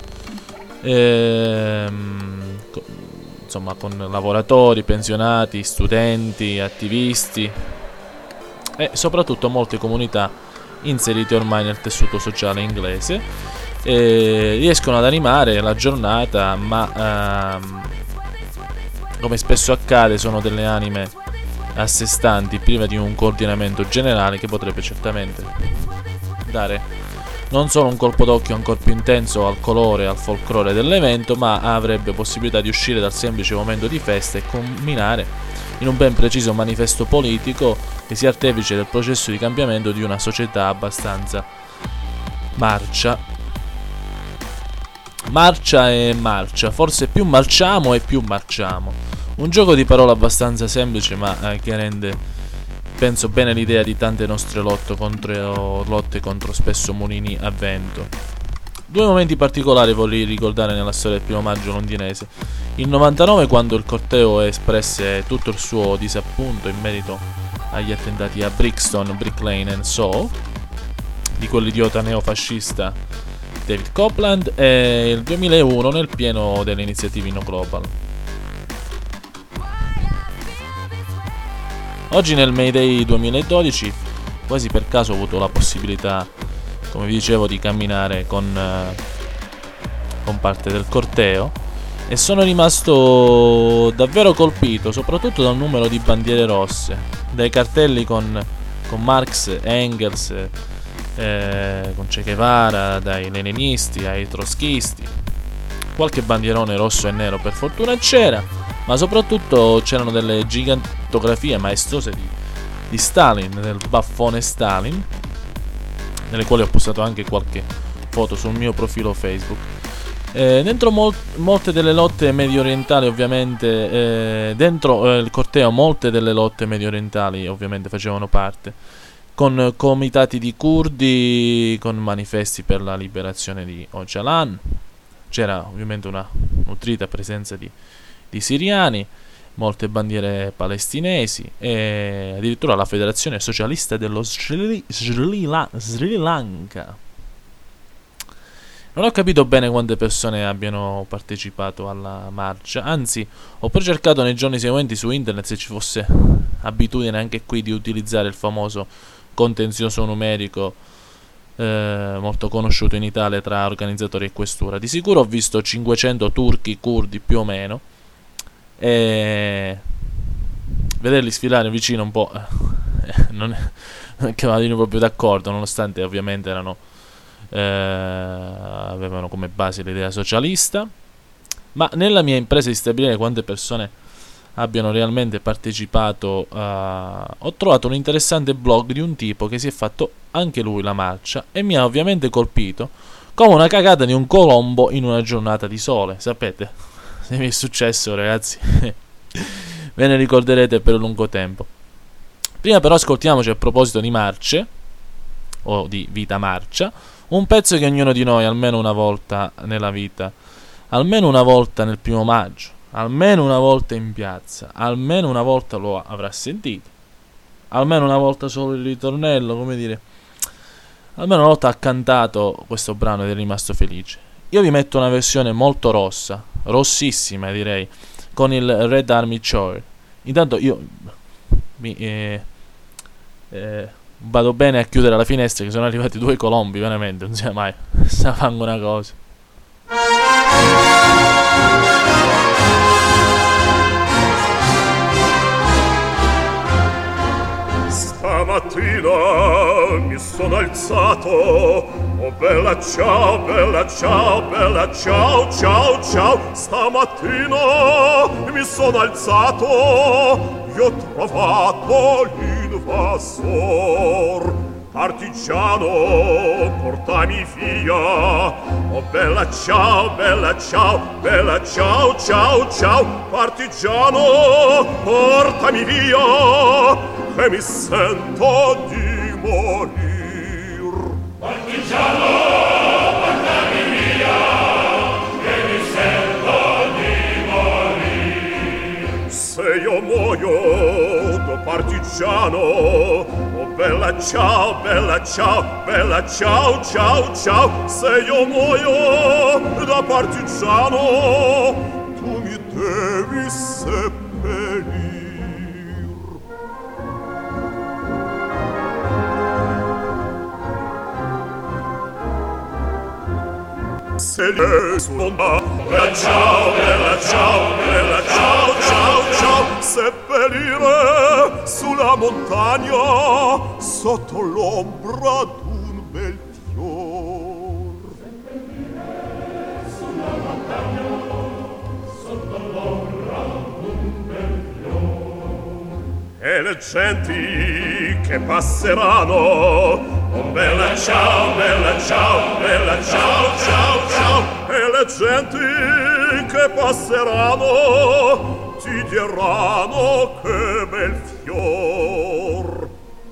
ehm, insomma con lavoratori, pensionati, studenti, attivisti e soprattutto molte comunità inserite ormai nel tessuto sociale inglese, eh, riescono ad animare la giornata, ma ehm, come spesso accade sono delle anime a sé stanti, priva di un coordinamento generale che potrebbe certamente dare non solo un colpo d'occhio ancora più intenso al colore e al folklore dell'evento, ma avrebbe possibilità di uscire dal semplice momento di festa e culminare in un ben preciso manifesto politico che sia artefice del processo di cambiamento di una società abbastanza marcia. Marcia e marcia, forse più marciamo e più marciamo. Un gioco di parole abbastanza semplice, ma eh, che rende, penso, bene l'idea di tante nostre lotte contro, lotte contro spesso mulini a vento. Due momenti particolari vorrei ricordare nella storia del primo maggio londinese. Il novantanove, quando il corteo espresse tutto il suo disappunto in merito agli attentati a Brixton, Brick Lane e Soho di quell'idiota neofascista David Copeland, e il duemilauno nel pieno delle iniziative No Global. Oggi nel May Day duemiladodici, quasi per caso ho avuto la possibilità come vi dicevo, di camminare con, eh, con parte del corteo, e sono rimasto davvero colpito soprattutto dal numero di bandiere rosse, dai cartelli con, con Marx, Engels, eh, con Che Guevara, dai leninisti ai trotskisti. Qualche bandierone rosso e nero per fortuna c'era, ma soprattutto c'erano delle gigantografie maestose di, di Stalin, del baffone Stalin, nelle quali ho postato anche qualche foto sul mio profilo Facebook. Eh, dentro mol- molte delle lotte medio orientali, ovviamente, eh, dentro eh, il corteo molte delle lotte medio orientali ovviamente facevano parte, con comitati di curdi, con manifesti per la liberazione di Öcalan. C'era ovviamente una nutrita presenza di, di siriani, molte bandiere palestinesi e addirittura la Federazione Socialista dello Sri, Sri, La- Sri Lanka. Non ho capito bene quante persone abbiano partecipato alla marcia, anzi ho poi cercato nei giorni seguenti su internet se ci fosse abitudine anche qui di utilizzare il famoso contenzioso numerico eh, molto conosciuto in Italia tra organizzatori e questura. Di sicuro ho visto cinquecento turchi curdi più o meno, e vederli sfilare vicino un po' eh, non è, non è che vadino proprio d'accordo, nonostante ovviamente erano Eh, avevano come base l'idea socialista. Ma nella mia impresa di stabilire quante persone abbiano realmente partecipato, uh, ho trovato un interessante blog di un tipo che si è fatto anche lui la marcia e mi ha ovviamente colpito come una cagata di un colombo in una giornata di sole. Sapete, se mi è successo, ragazzi, ve ne ricorderete per un lungo tempo. Prima però ascoltiamoci, a proposito di marce o di vita marcia, un pezzo che ognuno di noi almeno una volta nella vita, almeno una volta nel primo maggio, almeno una volta in piazza, almeno una volta lo avrà sentito, almeno una volta solo il ritornello, come dire, almeno una volta ha cantato questo brano ed è rimasto felice. Io vi metto una versione molto rossa, rossissima direi, con il Red Army Choir. Intanto io mi... Eh, eh, vado bene a chiudere la finestra, che sono arrivati due colombi, veramente, non sia mai, sta fanno una cosa. Stamattina mi sono alzato, oh bella ciao, bella ciao, bella ciao, ciao, ciao. Stamattina mi sono alzato, io ho trovato l'invasor. Partigiano, portami via, oh bella ciao, bella ciao, bella ciao, ciao, ciao. Partigiano, portami via, che mi sento di morir. Partigiano, portami via, che mi sento di morir. Se io muoio da partigiano, oh bella ciao, bella ciao, bella ciao, ciao, ciao. Se io muoio da partigiano, tu mi devi seppellire. Se le suona, bella ciao, bella ciao, bella ciao, ciao, ciao. Seppellire sulla montagna sotto l'ombra d'un bel fior. Seppellire sulla montagna sotto l'ombra d'un bel fior. E le genti che passeranno, oh bella ciao, bella ciao, bella ciao, ciao, ciao. E le genti che passeranno ti diranno che bel fior.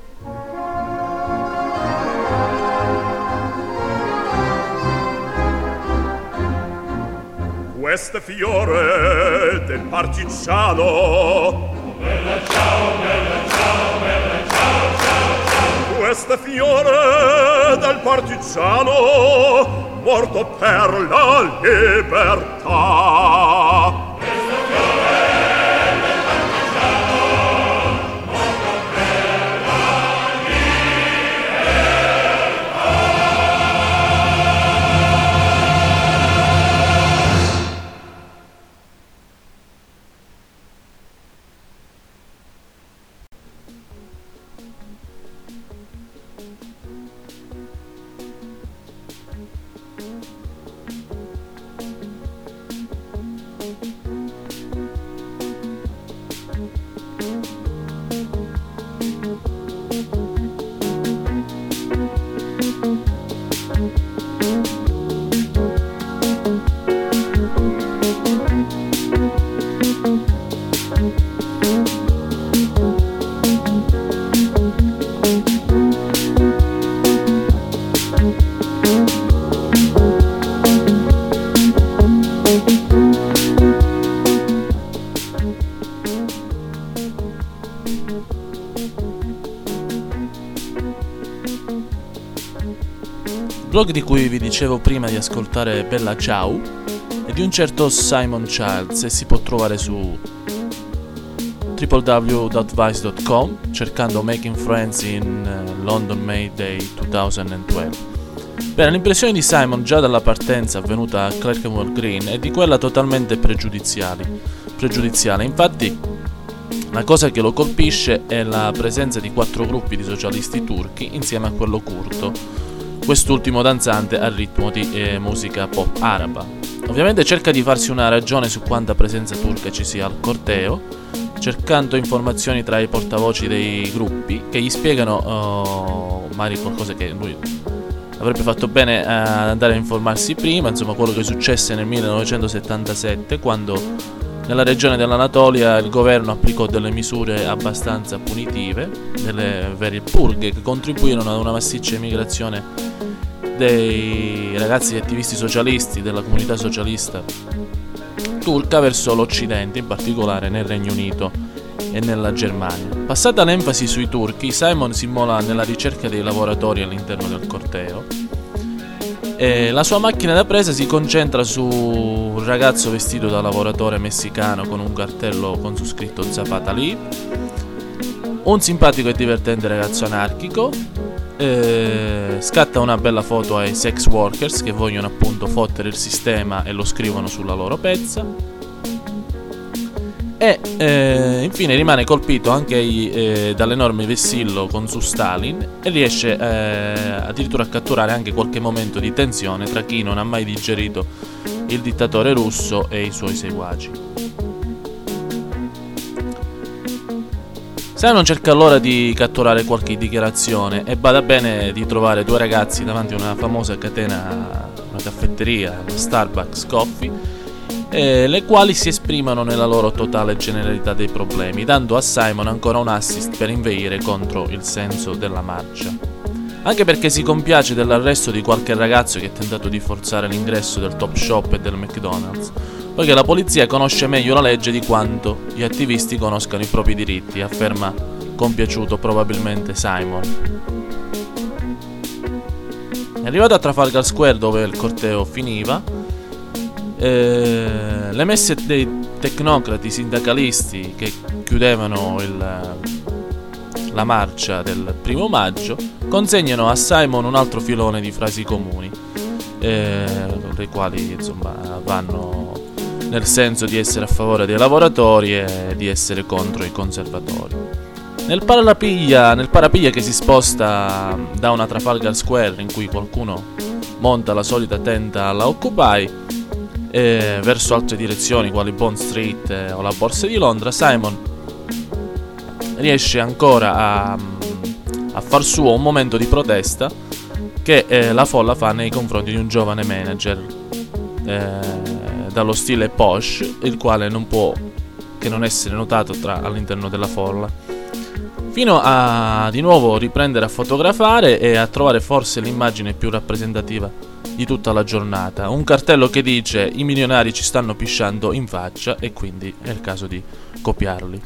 Questo fiore del partigiano, oh bella ciao, bella ciao, bella ciao, ciao, ciao. Questo fiore del partigiano morto per la libertà. Questo fiore del partigiano morto per la libertà. blog di cui vi dicevo prima di ascoltare Bella Ciao è di un certo Simon Childs e si può trovare su w w w dot vice dot com cercando Making Friends in uh, London May Day duemiladodici. Bene, l'impressione di Simon già dalla partenza avvenuta a Clerkenwell Green è di quella totalmente pregiudiziale. pregiudiziale. Infatti, la cosa che lo colpisce è la presenza di quattro gruppi di socialisti turchi insieme a quello curdo, quest'ultimo danzante al ritmo di eh, musica pop araba. Ovviamente cerca di farsi una ragione su quanta presenza turca ci sia al corteo, cercando informazioni tra i portavoci dei gruppi che gli spiegano uh, magari qualcosa che lui avrebbe fatto bene ad andare a informarsi prima, insomma quello che successe nel millenovecentosettantasette, quando nella regione dell'Anatolia il governo applicò delle misure abbastanza punitive, delle vere purghe che contribuirono ad una massiccia immigrazione dei ragazzi e attivisti socialisti della comunità socialista turca verso l'Occidente, in particolare nel Regno Unito e nella Germania. Passata l'enfasi sui turchi, Simon si immola nella ricerca dei lavoratori all'interno del corteo e la sua macchina da presa si concentra su un ragazzo vestito da lavoratore messicano con un cartello con su scritto Zapata lì, un simpatico e divertente ragazzo anarchico. Eh, scatta una bella foto ai sex workers che vogliono appunto fottere il sistema e lo scrivono sulla loro pezza e eh, infine rimane colpito anche eh, dall'enorme vessillo con su Stalin e riesce eh, addirittura a catturare anche qualche momento di tensione tra chi non ha mai digerito il dittatore russo e i suoi seguaci. Simon cerca allora di catturare qualche dichiarazione e bada bene di trovare due ragazzi davanti a una famosa catena, una caffetteria, una Starbucks Coffee, eh, le quali si esprimono nella loro totale generalità dei problemi, dando a Simon ancora un assist per inveire contro il senso della marcia. Anche perché si compiace dell'arresto di qualche ragazzo che ha tentato di forzare l'ingresso del Top Shop e del McDonald's, poiché la polizia conosce meglio la legge di quanto gli attivisti conoscano i propri diritti, afferma compiaciuto probabilmente Simon. Arrivato a Trafalgar Square, dove il corteo finiva, eh, le messe dei tecnocrati sindacalisti che chiudevano il, la marcia del primo maggio consegnano a Simon un altro filone di frasi comuni, eh, le quali insomma vanno nel senso di essere a favore dei lavoratori e di essere contro i conservatori. Nel parapiglia, nel parapiglia che si sposta da una Trafalgar Square in cui qualcuno monta la solita tenda alla Occupy e verso altre direzioni quali Bond Street eh, o la Borsa di Londra, Simon riesce ancora a, a far suo un momento di protesta che eh, la folla fa nei confronti di un giovane manager eh, dallo stile posh, il quale non può che non essere notato tra, all'interno della folla, fino a di nuovo riprendere a fotografare e a trovare forse l'immagine più rappresentativa di tutta la giornata, un cartello che dice i milionari ci stanno pisciando in faccia e quindi è il caso di copiarli.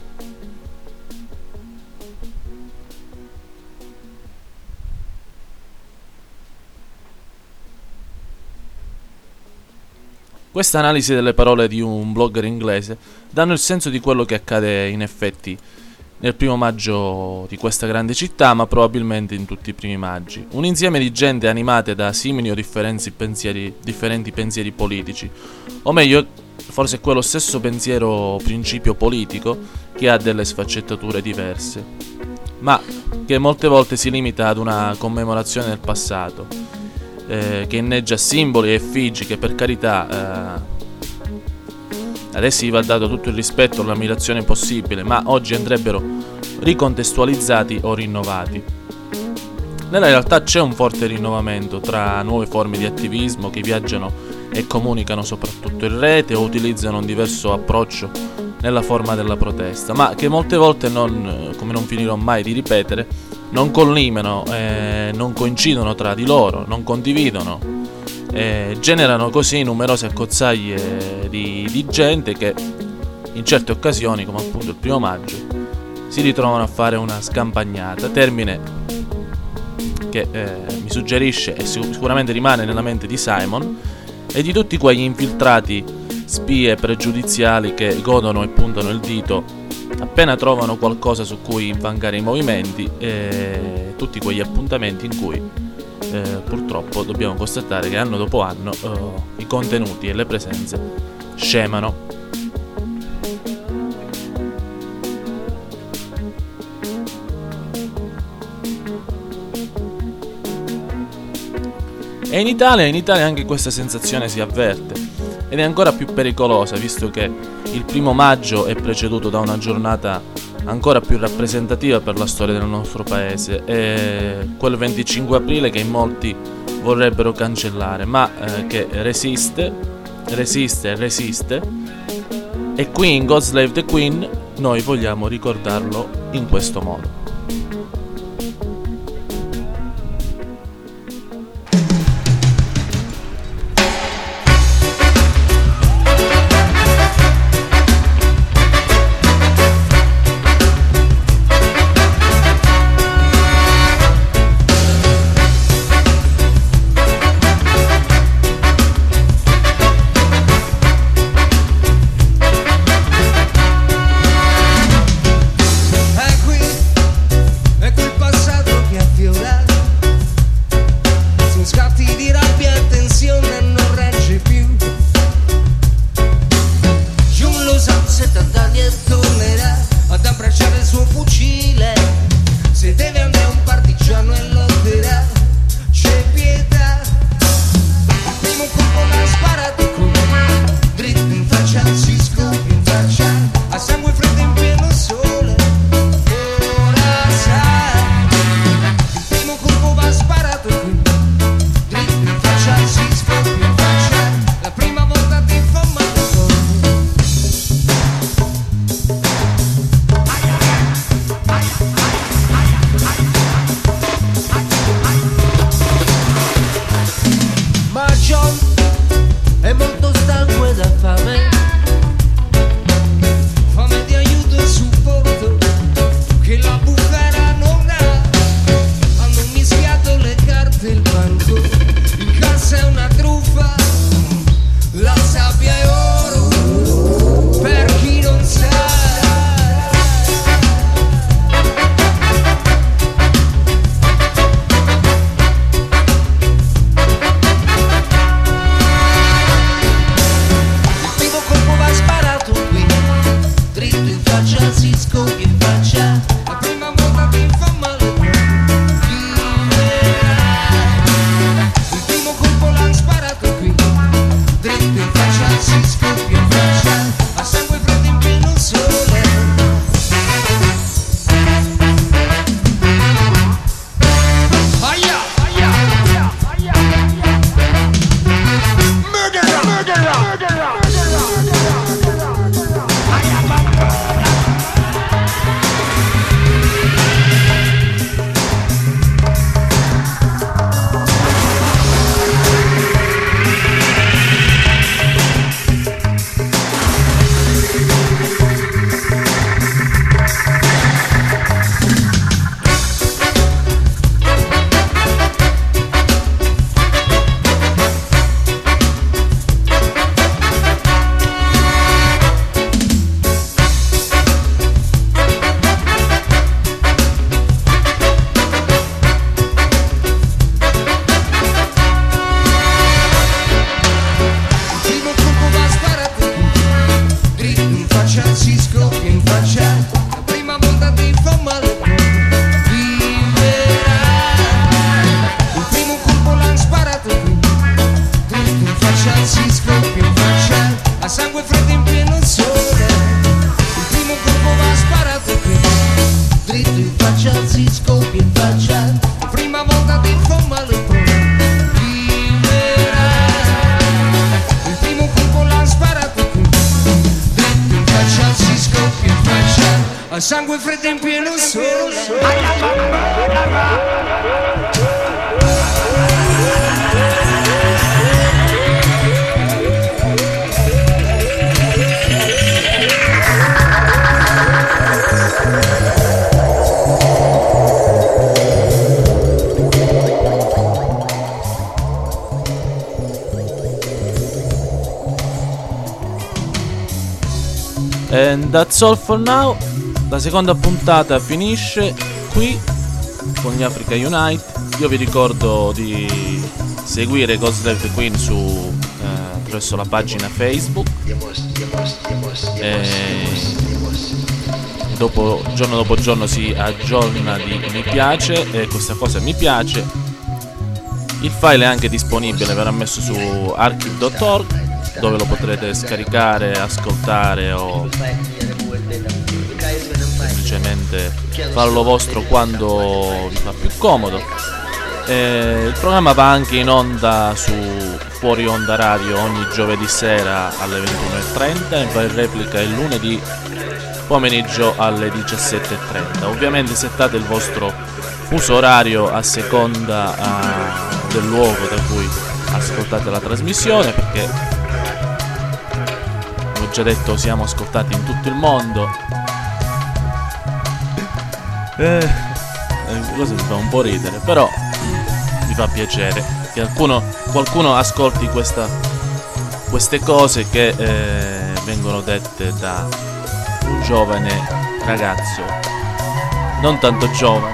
Questa analisi delle parole di un blogger inglese danno il senso di quello che accade in effetti nel primo maggio di questa grande città, ma probabilmente in tutti i primi maggi. Un insieme di gente animate da simili o differenti pensieri, differenti pensieri politici, o meglio, forse è quello stesso pensiero principio politico che ha delle sfaccettature diverse, ma che molte volte si limita ad una commemorazione del passato, eh, che inneggia simboli e effigi che per carità eh, ad essi va dato tutto il rispetto e l'ammirazione possibile, ma oggi andrebbero ricontestualizzati o rinnovati. Nella realtà c'è un forte rinnovamento tra nuove forme di attivismo che viaggiano e comunicano soprattutto in rete o utilizzano un diverso approccio nella forma della protesta, ma che molte volte, non, come non finirò mai di ripetere, non collimano, eh, non coincidono tra di loro, non condividono. E generano così numerose accozzaglie di, di gente che in certe occasioni, come appunto il primo maggio, si ritrovano a fare una scampagnata, termine che eh, mi suggerisce e sicuramente rimane nella mente di Simon e di tutti quegli infiltrati spie pregiudiziali che godono e puntano il dito appena trovano qualcosa su cui infangare i movimenti, e tutti quegli appuntamenti in cui eh, purtroppo dobbiamo constatare che anno dopo anno eh, i contenuti e le presenze scemano. E in Italia, in Italia anche questa sensazione si avverte ed è ancora più pericolosa, visto che il primo maggio è preceduto da una giornata ancora più rappresentativa per la storia del nostro paese, è quel venticinque aprile che in molti vorrebbero cancellare, ma eh, che resiste, resiste e resiste, e qui in God Save the Queen noi vogliamo ricordarlo in questo modo. Sangue freddo in pieno sole. And that's all for now. La seconda puntata finisce qui con gli Africa Unite. Io vi ricordo di seguire Godslave the Queen su eh, attraverso la pagina Facebook. E dopo, giorno dopo giorno si aggiorna di mi piace, e questa cosa mi piace. Il file è anche disponibile, verrà messo su archive punto org, dove lo potrete scaricare, ascoltare o semplicemente farlo vostro quando vi fa più comodo. Eh, il programma va anche in onda su Fuori Onda Radio ogni giovedì sera alle ventuno e trenta e va in replica il lunedì pomeriggio alle diciassette e trenta. Ovviamente settate il vostro fuso orario a seconda uh, del luogo da cui ascoltate la trasmissione, perché come ho già detto siamo ascoltati in tutto il mondo. Eh, cosa mi fa un po' ridere, però mi fa piacere che qualcuno, qualcuno ascolti questa, queste cose che eh, vengono dette da un giovane ragazzo, non tanto giovane,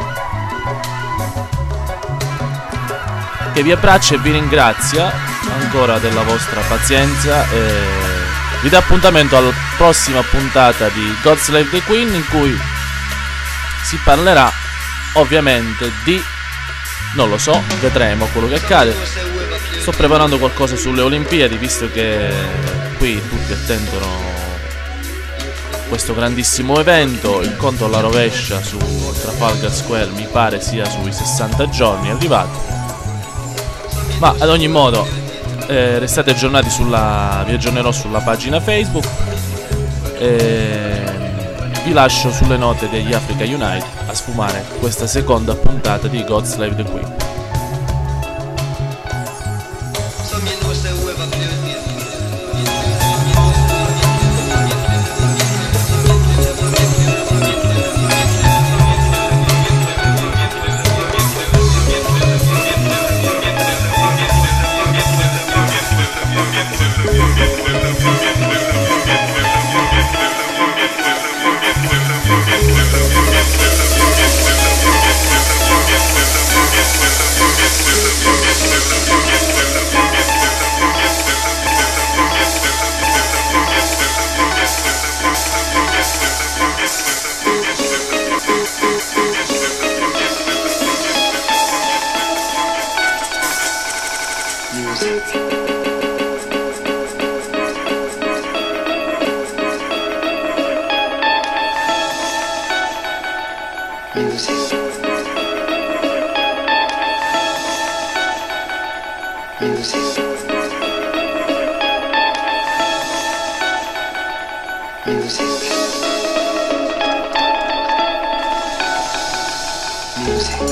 che vi abbraccia e vi ringrazia ancora della vostra pazienza e vi dà appuntamento alla prossima puntata di Godslave the Queen, in cui si parlerà ovviamente di, non lo so, vedremo quello che accade. Sto preparando qualcosa sulle Olimpiadi, visto che qui tutti attendono questo grandissimo evento. Il conto alla rovescia su Trafalgar Square mi pare sia sui sessanta giorni arrivati. Ma ad ogni modo eh, restate aggiornati sulla, vi aggiornerò sulla pagina Facebook e vi lascio sulle note degli Africa Unite a sfumare questa seconda puntata di Godslave the Queen. Music.